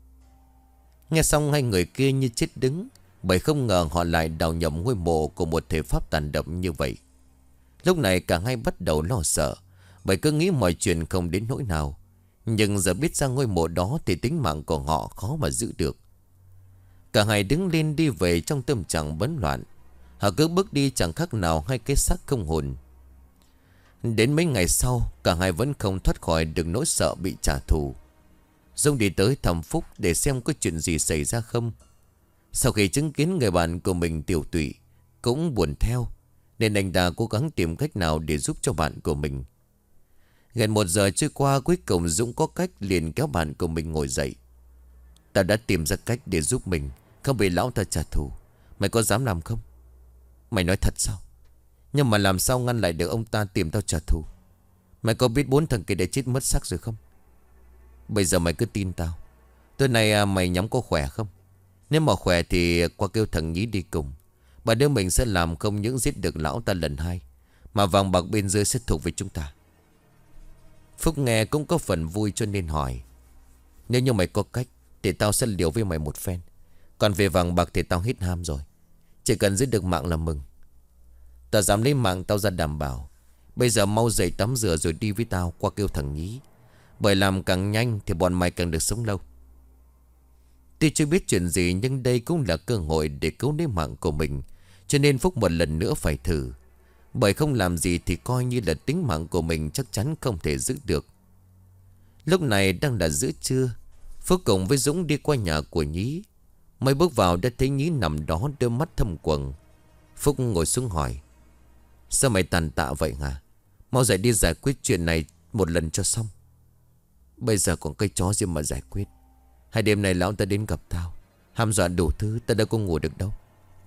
Speaker 1: Nghe xong hai người kia như chết đứng, bởi không ngờ họ lại đào nhầm ngôi mộ của một thể pháp tàn độc như vậy. Lúc này cả hai bắt đầu lo sợ, bởi cứ nghĩ mọi chuyện không đến nỗi nào. Nhưng giờ biết ra ngôi mộ đó thì tính mạng của họ khó mà giữ được. Cả hai đứng lên đi về trong tâm trạng bấn loạn. Họ cứ bước đi chẳng khác nào hai cái xác không hồn. Đến mấy ngày sau, cả hai vẫn không thoát khỏi được nỗi sợ bị trả thù. Dung đi tới thăm Phúc để xem có chuyện gì xảy ra không. Sau khi chứng kiến người bạn của mình tiểu tụy, cũng buồn theo, nên anh ta cố gắng tìm cách nào để giúp cho bạn của mình. Gần một giờ trôi qua, cuối cùng Dũng có cách liền kéo bạn của mình ngồi dậy. Ta đã tìm ra cách để giúp mình không bị lão ta trả thù. Mày có dám làm không? Mày nói thật sao? Nhưng mà làm sao ngăn lại được ông ta tìm tao trả thù? Mày có biết bốn thằng kia đã chết mất xác rồi không? Bây giờ mày cứ tin tao. Tối nay à, mày nhắm có khỏe không? Nếu mà khỏe thì qua kêu thằng Nhí đi cùng. Bà đứa mình sẽ làm không những giết được lão ta lần hai, mà vàng bạc bên dưới sẽ thuộc về chúng ta. Phúc nghe cũng có phần vui cho nên hỏi: Nếu như mày có cách thì tao sẽ liều với mày một phen. Còn về vàng bạc thì tao hết ham rồi. Chỉ cần giết được mạng là mừng. Tao dám lấy mạng tao ra đảm bảo. Bây giờ mau dậy tắm rửa rồi đi với tao qua kêu thằng Nhí. Bởi làm càng nhanh thì bọn mày càng được sống lâu. Tuy chưa biết chuyện gì nhưng đây cũng là cơ hội để cứu lấy mạng của mình. Cho nên Phúc một lần nữa phải thử. Bởi không làm gì thì coi như là tính mạng của mình chắc chắn không thể giữ được. Lúc này đang là giữa trưa, Phúc cùng với Dũng đi qua nhà của Nhí. Mới bước vào đã thấy Nhí nằm đó đôi mắt thâm quầng. Phúc ngồi xuống hỏi: Sao mày tàn tạ vậy hả? Mau dậy đi giải quyết chuyện này một lần cho xong. Bây giờ còn cây chó gì mà giải quyết. Hai đêm này lão ta đến gặp tao, hăm dọa đủ thứ, ta đâu có ngủ được đâu.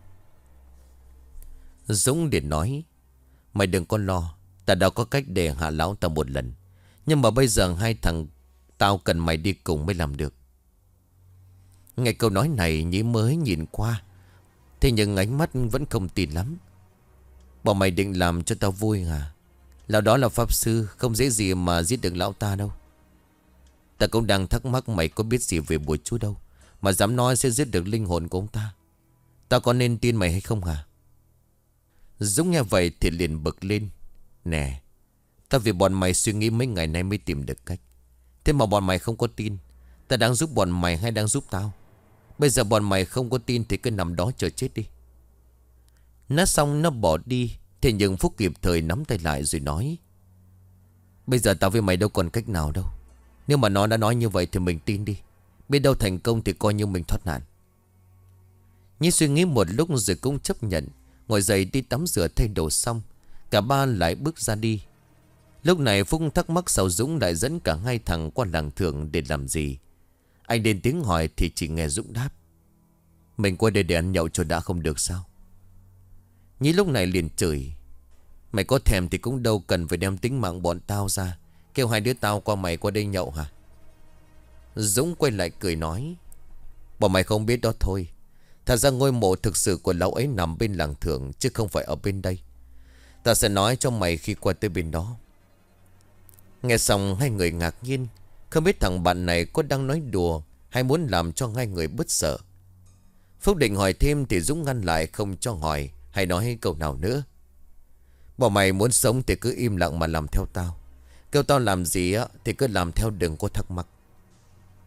Speaker 1: Dũng liền nói: Mày đừng có lo, ta đã có cách để hạ lão ta một lần. Nhưng mà bây giờ hai thằng tao cần mày đi cùng mới làm được. Nghe câu nói này Nhí mới nhìn qua, thế nhưng ánh mắt vẫn không tin lắm. Bọn mày định làm cho tao vui hả? Lão đó là pháp sư, không dễ gì mà giết được lão ta đâu. Ta cũng đang thắc mắc mày có biết gì về bùa chú đâu mà dám nói sẽ giết được linh hồn của ông ta. Tao có nên tin mày hay không hả? Dũng nghe vậy thì liền bực lên: Nè, tao vì bọn mày suy nghĩ mấy ngày nay mới tìm được cách. Thế mà bọn mày không có tin. Ta đang giúp bọn mày hay đang giúp tao? Bây giờ bọn mày không có tin thì cứ nằm đó chờ chết đi. Nói xong nó bỏ đi. Thế nhưng Phúc kịp thời nắm tay lại rồi nói: Bây giờ tao với mày đâu còn cách nào đâu. Nếu mà nó đã nói như vậy thì mình tin đi. Biết đâu thành công thì coi như mình thoát nạn. Nhi suy nghĩ một lúc rồi cũng chấp nhận. Ngồi dậy đi tắm rửa thay đồ xong, cả ba lại bước ra đi. Lúc này Phúc thắc mắc sao Dũng lại dẫn cả hai thằng qua làng thượng để làm gì. Anh đến tiếng hỏi thì chỉ nghe Dũng đáp: Mình qua đây để ăn nhậu cho đã không được sao? Nhi lúc này liền chửi: Mày có thèm thì cũng đâu cần phải đem tính mạng bọn tao ra, kêu hai đứa tao qua mày qua đây nhậu hả? Dũng quay lại cười nói: Bọn mày không biết đó thôi. Thật ra ngôi mộ thực sự của lão ấy nằm bên làng thượng, chứ không phải ở bên đây. Ta sẽ nói cho mày khi qua tới bên đó. Nghe xong hai người ngạc nhiên, không biết thằng bạn này có đang nói đùa hay muốn làm cho hai người bớt sợ. Phúc định hỏi thêm thì Dũng ngăn lại không cho hỏi hay nói câu nào nữa. Bọn mày muốn sống thì cứ im lặng mà làm theo tao. Kêu tao làm gì á thì cứ làm theo, đừng có thắc mắc.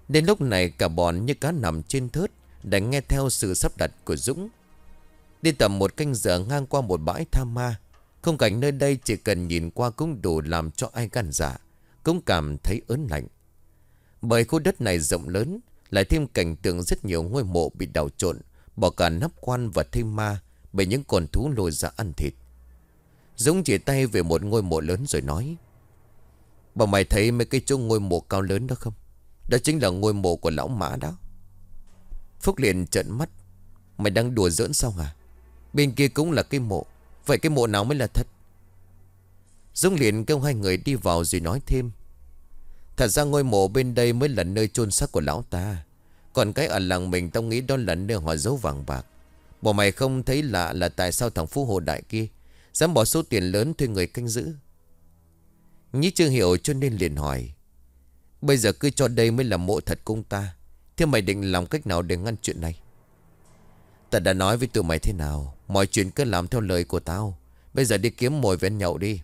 Speaker 1: Đến lúc này cả bọn như cá nằm trên thớt, đã nghe theo sự sắp đặt của Dũng. Đi tầm một canh giờ ngang qua một bãi tha ma. Khung cảnh nơi đây chỉ cần nhìn qua cũng đủ làm cho ai gan dạ cũng cảm thấy ớn lạnh. Bởi khu đất này rộng lớn, lại thêm cảnh tượng rất nhiều ngôi mộ bị đào trộn, bỏ cả nắp quan và thêm ma bởi những con thú lôi ra ăn thịt. Dũng chỉ tay về một ngôi mộ lớn rồi nói: "Bà mày thấy mấy cái chỗ ngôi mộ cao lớn đó không? Đó chính là ngôi mộ của lão Mã đó." Phúc liền trợn mắt: "Mày đang đùa giỡn sao hả? Bên kia cũng là cái mộ. Vậy cái mộ nào mới là thật?" Dũng liền kêu hai người đi vào rồi nói thêm: "Thật ra ngôi mộ bên đây mới là nơi chôn xác của lão ta. Còn cái ở làng mình tao nghĩ đó là nơi họ giấu vàng bạc. Bộ mày không thấy lạ là tại sao thằng Phú Hồ Đại kia dám bỏ số tiền lớn thuê người canh giữ?" Nhí chưa hiểu cho nên liền hỏi: "Bây giờ cứ cho đây mới là mộ thật cung ta, thế mày định làm cách nào để ngăn chuyện này?" "Ta đã nói với tụi mày thế nào, mọi chuyện cứ làm theo lời của tao. Bây giờ đi kiếm mồi ven nhậu đi."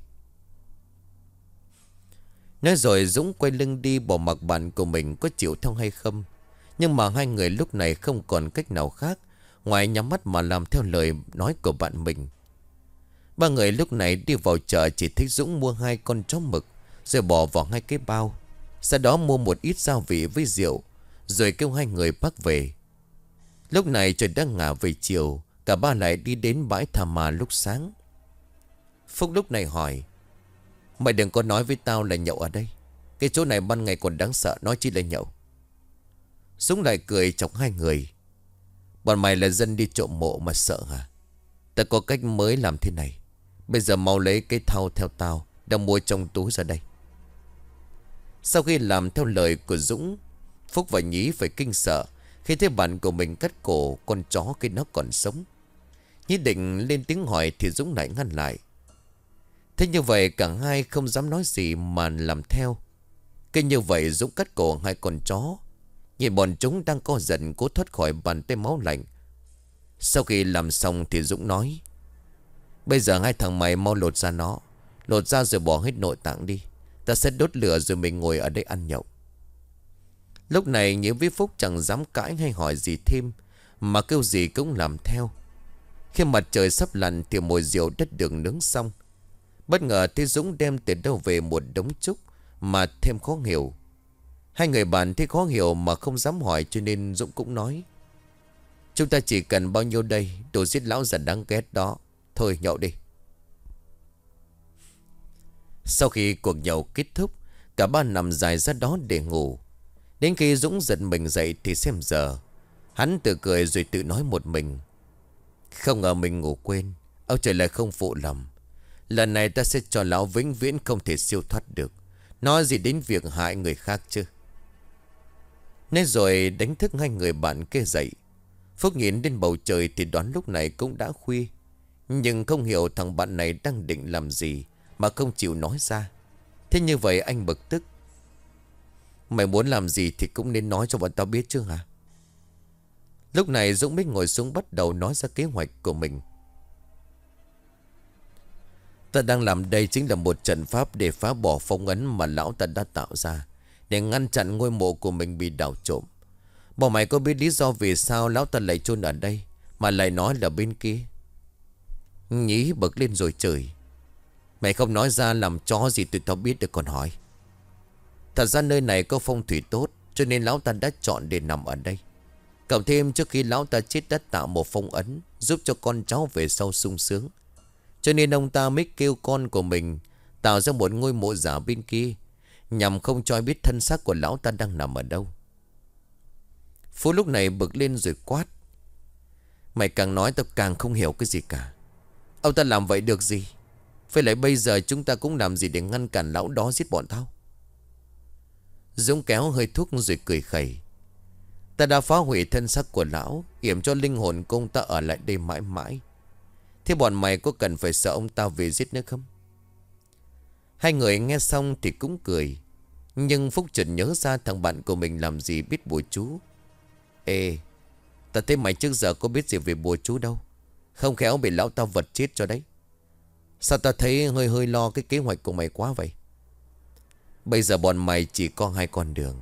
Speaker 1: Nói rồi Dũng quay lưng đi, bỏ mặc bạn của mình có chịu theo hay không. Nhưng mà hai người lúc này không còn cách nào khác ngoài nhắm mắt mà làm theo lời nói của bạn mình. Ba người lúc này đi vào chợ chỉ thấy Dũng mua hai con chó mực rồi bỏ vào hai cái bao. Sau đó mua một ít gia vị với rượu rồi kêu hai người bắt về. Lúc này trời đã ngả về chiều, cả ba lại đi đến bãi tha ma lúc sáng. Phúc lúc này hỏi: "Mày đừng có nói với tao là nhậu ở đây. Cái chỗ này ban ngày còn đáng sợ, nói chi là nhậu." Dũng lại cười chọc hai người: "Bọn mày là dân đi trộm mộ mà sợ hả? Ta có cách mới làm thế này. Bây giờ mau lấy cái thau theo tao đang mua trong túi ra đây." Sau khi làm theo lời của Dũng, Phúc và Nhí phải kinh sợ khi thấy bạn của mình cắt cổ con chó khi nó còn sống. Nhí định lên tiếng hỏi thì Dũng lại ngăn lại. Thế như vậy cả hai không dám nói gì mà làm theo. Cứ như vậy Dũng cắt cổ hai con chó. Nhìn bọn chúng đang co giận cố thoát khỏi bàn tay máu lạnh. Sau khi làm xong thì Dũng nói: "Bây giờ hai thằng mày mau lột ra nó. Lột ra rồi bỏ hết nội tạng đi. Ta sẽ đốt lửa rồi mình ngồi ở đây ăn nhậu." Lúc này Nhĩ với Phúc chẳng dám cãi hay hỏi gì thêm, mà kêu gì cũng làm theo. Khi mặt trời sắp lặn thì mồi rượu đất đường nướng xong. Bất ngờ thấy Dũng đem từ đâu về một đống trúc mà thêm khó hiểu. Hai người bạn thấy khó hiểu mà không dám hỏi cho nên Dũng cũng nói: "Chúng ta chỉ cần bao nhiêu đây, đồ giết lão già đáng ghét đó. Thôi nhậu đi." Sau khi cuộc nhậu kết thúc, cả ba nằm dài ra đó để ngủ. Đến khi Dũng giật mình dậy thì xem giờ. Hắn tự cười rồi tự nói một mình: "Không ngờ mình ngủ quên. Ông trời lại không phụ lòng. Lần này ta sẽ cho lão vĩnh viễn không thể siêu thoát được. Nói gì đến việc hại người khác chứ." Nên rồi đánh thức hai người bạn kia dậy. Phúc nhìn lên bầu trời thì đoán lúc này cũng đã khuya. Nhưng không hiểu thằng bạn này đang định làm gì mà không chịu nói ra. Thế như vậy anh bực tức: "Mày muốn làm gì thì cũng nên nói cho bọn tao biết chứ hả?" Lúc này Dũng mới ngồi xuống bắt đầu nói ra kế hoạch của mình. "Ta đang làm đây chính là một trận pháp để phá bỏ phong ấn mà lão ta đã tạo ra, để ngăn chặn ngôi mộ của mình bị đào trộm. Bọn mày có biết lý do vì sao lão ta lại chôn ở đây mà lại nói là bên kia?" Nhí bực lên rồi chửi: "Mày không nói ra làm chó gì tụi tao biết được còn hỏi. Thật ra nơi này có phong thủy tốt cho nên lão ta đã chọn để nằm ở đây. Cộng thêm trước khi lão ta chết đã tạo một phong ấn giúp cho con cháu về sau sung sướng. Cho nên ông ta mới kêu con của mình tạo ra một ngôi mộ giả bên kia, nhằm không cho ai biết thân xác của lão ta đang nằm ở đâu." Phú lúc này bực lên rồi quát: "Mày càng nói tao càng không hiểu cái gì cả. Ông ta làm vậy được gì? Phải lại bây giờ chúng ta cũng làm gì để ngăn cản lão đó giết bọn tao?" Dũng kéo hơi thuốc rồi cười khẩy: "Ta đã phá hủy thân xác của lão, yểm cho linh hồn của ông ta ở lại đây mãi mãi. Thế bọn mày có cần phải sợ ông ta về giết nữa không?" Hai người nghe xong thì cũng cười. Nhưng Phúc chợt nhớ ra thằng bạn của mình làm gì biết bùa chú. "Ê, ta thấy mày trước giờ có biết gì về bùa chú đâu. Không khéo bị lão ta vật chết cho đấy. Sao ta thấy hơi hơi lo cái kế hoạch của mày quá vậy? Bây giờ bọn mày chỉ có hai con đường.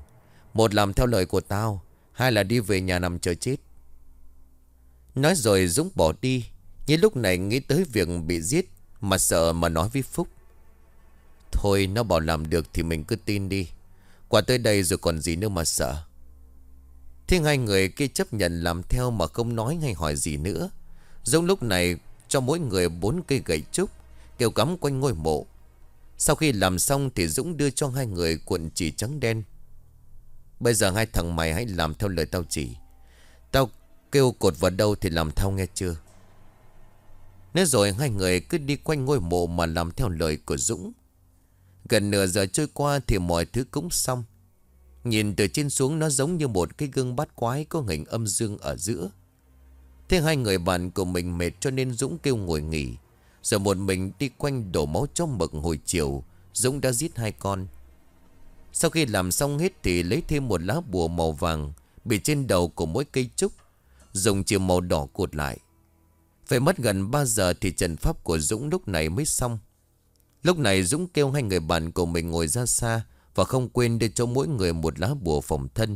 Speaker 1: Một làm theo lời của tao, hai là đi về nhà nằm chờ chết. Nói rồi Dũng bỏ đi. Nhưng lúc này nghĩ tới việc bị giết mà sợ mà nói với Phúc. Thôi nó bảo làm được thì mình cứ tin đi. Qua tới đây rồi còn gì nữa mà sợ. Thế hai người kia chấp nhận làm theo mà không nói hay hỏi gì nữa. Dũng lúc này cho mỗi người bốn cây gậy trúc, kêu cắm quanh ngôi mộ. Sau khi làm xong thì Dũng đưa cho hai người cuộn chỉ trắng đen. Bây giờ hai thằng mày hãy làm theo lời tao chỉ. Tao kêu cột vào đâu thì làm theo nghe chưa? Nói rồi hai người cứ đi quanh ngôi mộ mà làm theo lời của Dũng. Gần nửa giờ trôi qua thì mọi thứ cũng xong. Nhìn từ trên xuống nó giống như một cái gương bát quái có hình âm dương ở giữa. Thế hai người bạn của mình mệt cho nên Dũng kêu ngồi nghỉ. Rồi một mình đi quanh đổ máu cho mực. Hồi chiều Dũng đã giết hai con. Sau khi làm xong hết thì lấy thêm một lá bùa màu vàng bị trên đầu của mỗi cây trúc, dùng chìa màu đỏ cột lại. Phải mất gần ba giờ thì trận pháp của Dũng lúc này mới xong. Lúc này Dũng kêu hai người bạn của mình ngồi ra xa và không quên đưa cho mỗi người một lá bùa phòng thân.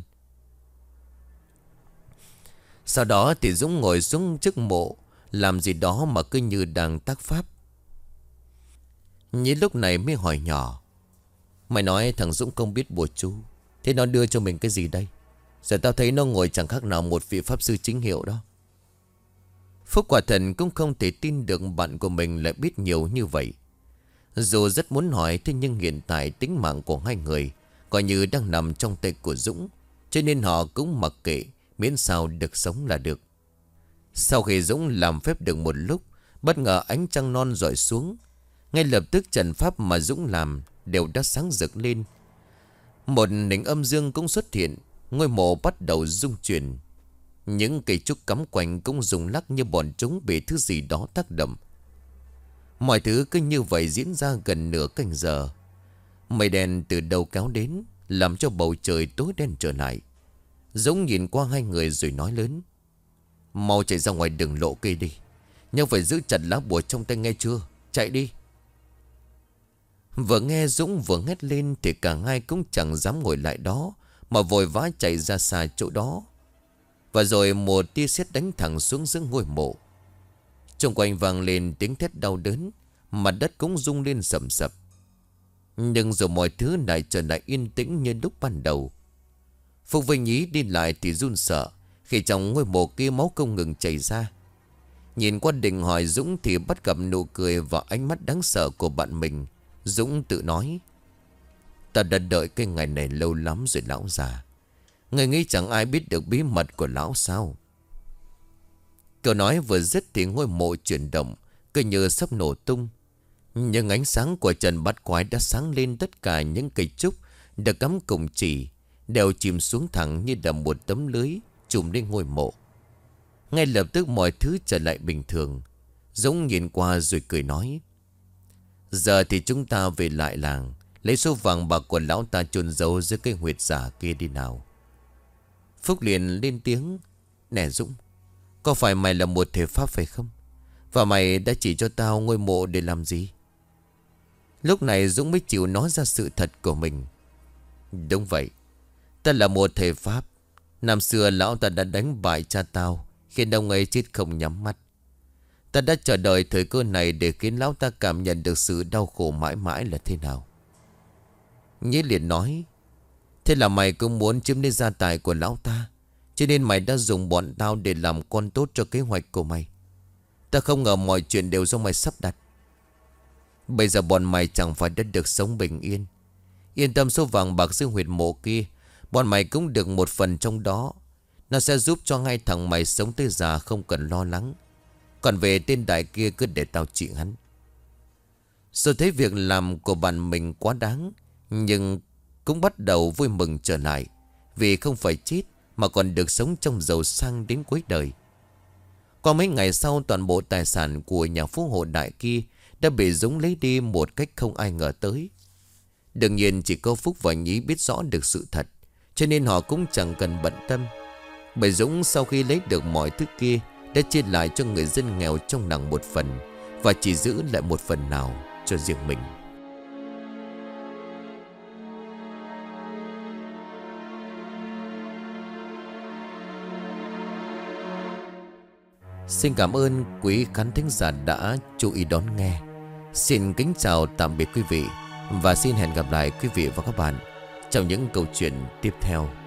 Speaker 1: Sau đó thì Dũng ngồi xuống trước mộ làm gì đó mà cứ như đang tác pháp. Nhĩ lúc này mới hỏi nhỏ: Mày nói thằng Dũng không biết bùa chú, thế nó đưa cho mình cái gì đây? Giờ tao thấy nó ngồi chẳng khác nào một vị pháp sư chính hiệu đó. Phúc quả thần cũng không thể tin được bạn của mình lại biết nhiều như vậy. Dù rất muốn hỏi, thế nhưng hiện tại tính mạng của hai người coi như đang nằm trong tay của Dũng, cho nên họ cũng mặc kệ, miễn sao được sống là được. Sau khi Dũng làm phép được một lúc, bất ngờ ánh trăng non rọi xuống. Ngay lập tức trận pháp mà Dũng làm đều đã sáng rực lên. Một hình âm dương cũng xuất hiện. Ngôi mộ bắt đầu rung chuyển. Những cây trúc cắm quanh cũng rung lắc như bọn chúng bị thứ gì đó tác động. Mọi thứ cứ như vậy diễn ra gần nửa canh giờ. Mây đen từ đâu kéo đến, làm cho bầu trời tối đen trở lại. Dũng nhìn qua hai người rồi nói lớn: Mau chạy ra ngoài đường lộ kia đi, nhưng phải giữ chặt lá bùa trong tay nghe chưa? Chạy đi. Vừa nghe Dũng vừa hét lên thì cả hai cũng chẳng dám ngồi lại đó, mà vội vã chạy ra xa chỗ đó. Và rồi một tia sét đánh thẳng xuống giữa ngôi mộ. Xung quanh vang lên tiếng thét đau đớn, mặt đất cũng rung lên sầm sập. Nhưng rồi mọi thứ lại trở lại yên tĩnh như lúc ban đầu. Phục Vinh Nhí đi lại thì run sợ khi trong ngôi mộ kia máu không ngừng chảy ra. Nhìn qua Định hỏi Dũng thì bắt gặp nụ cười và ánh mắt đáng sợ của bạn mình. Dũng tự nói: Ta đã đợi cái ngày này lâu lắm rồi lão già. Người nghĩ chẳng ai biết được bí mật của lão sao? Câu nói vừa dứt thì ngôi mộ chuyển động, cứ như sắp nổ tung. Nhưng ánh sáng của trần bát quái đã sáng lên, tất cả những cây trúc được cắm cùng chỉ đều chìm xuống thẳng như là một tấm lưới trùm lên ngôi mộ. Ngay lập tức mọi thứ trở lại bình thường. Dũng nhìn qua rồi cười nói: Giờ thì chúng ta về lại làng, lấy số vàng bạc của lão ta chôn giấu giữa cây huyệt giả kia đi nào. Phúc liền lên tiếng: Nè Dũng, có phải mày là một thể pháp phải không? Và mày đã chỉ cho tao ngôi mộ để làm gì? Lúc này Dũng mới chịu nói ra sự thật của mình. Đúng vậy, ta là một thể pháp. Năm xưa lão ta đã đánh bại cha tao, khiến ông ấy chết không nhắm mắt. Ta đã chờ đợi thời cơ này để khiến lão ta cảm nhận được sự đau khổ mãi mãi là thế nào. Nhĩ liền nói: Thế là mày cũng muốn chiếm lấy gia tài của lão ta, cho nên mày đã dùng bọn tao để làm con tốt cho kế hoạch của mày. Ta không ngờ mọi chuyện đều do mày sắp đặt. Bây giờ bọn mày chẳng phải đã được sống bình yên. Yên tâm, số vàng bạc dưới huyệt mộ kia, bọn mày cũng được một phần trong đó. Nó sẽ giúp cho hai thằng mày sống tới già không cần lo lắng. Còn về tên đại kia cứ để tao trị hắn. Rồi thấy việc làm của bạn mình quá đáng, nhưng cũng bắt đầu vui mừng trở lại, vì không phải chết mà còn được sống trong giàu sang đến cuối đời. Qua mấy ngày sau, toàn bộ tài sản của nhà phú hộ đại kia đã bị Dũng lấy đi một cách không ai ngờ tới. Đương nhiên chỉ có Phúc và Nhí biết rõ được sự thật, cho nên họ cũng chẳng cần bận tâm. Bởi Dũng sau khi lấy được mọi thứ kia đã chia lại cho người dân nghèo trong làng một phần, và chỉ giữ lại một phần nào cho riêng mình. Xin cảm ơn quý khán thính giả đã chú ý đón nghe. Xin kính chào tạm biệt quý vị. Và xin hẹn gặp lại quý vị và các bạn trong những câu chuyện tiếp theo.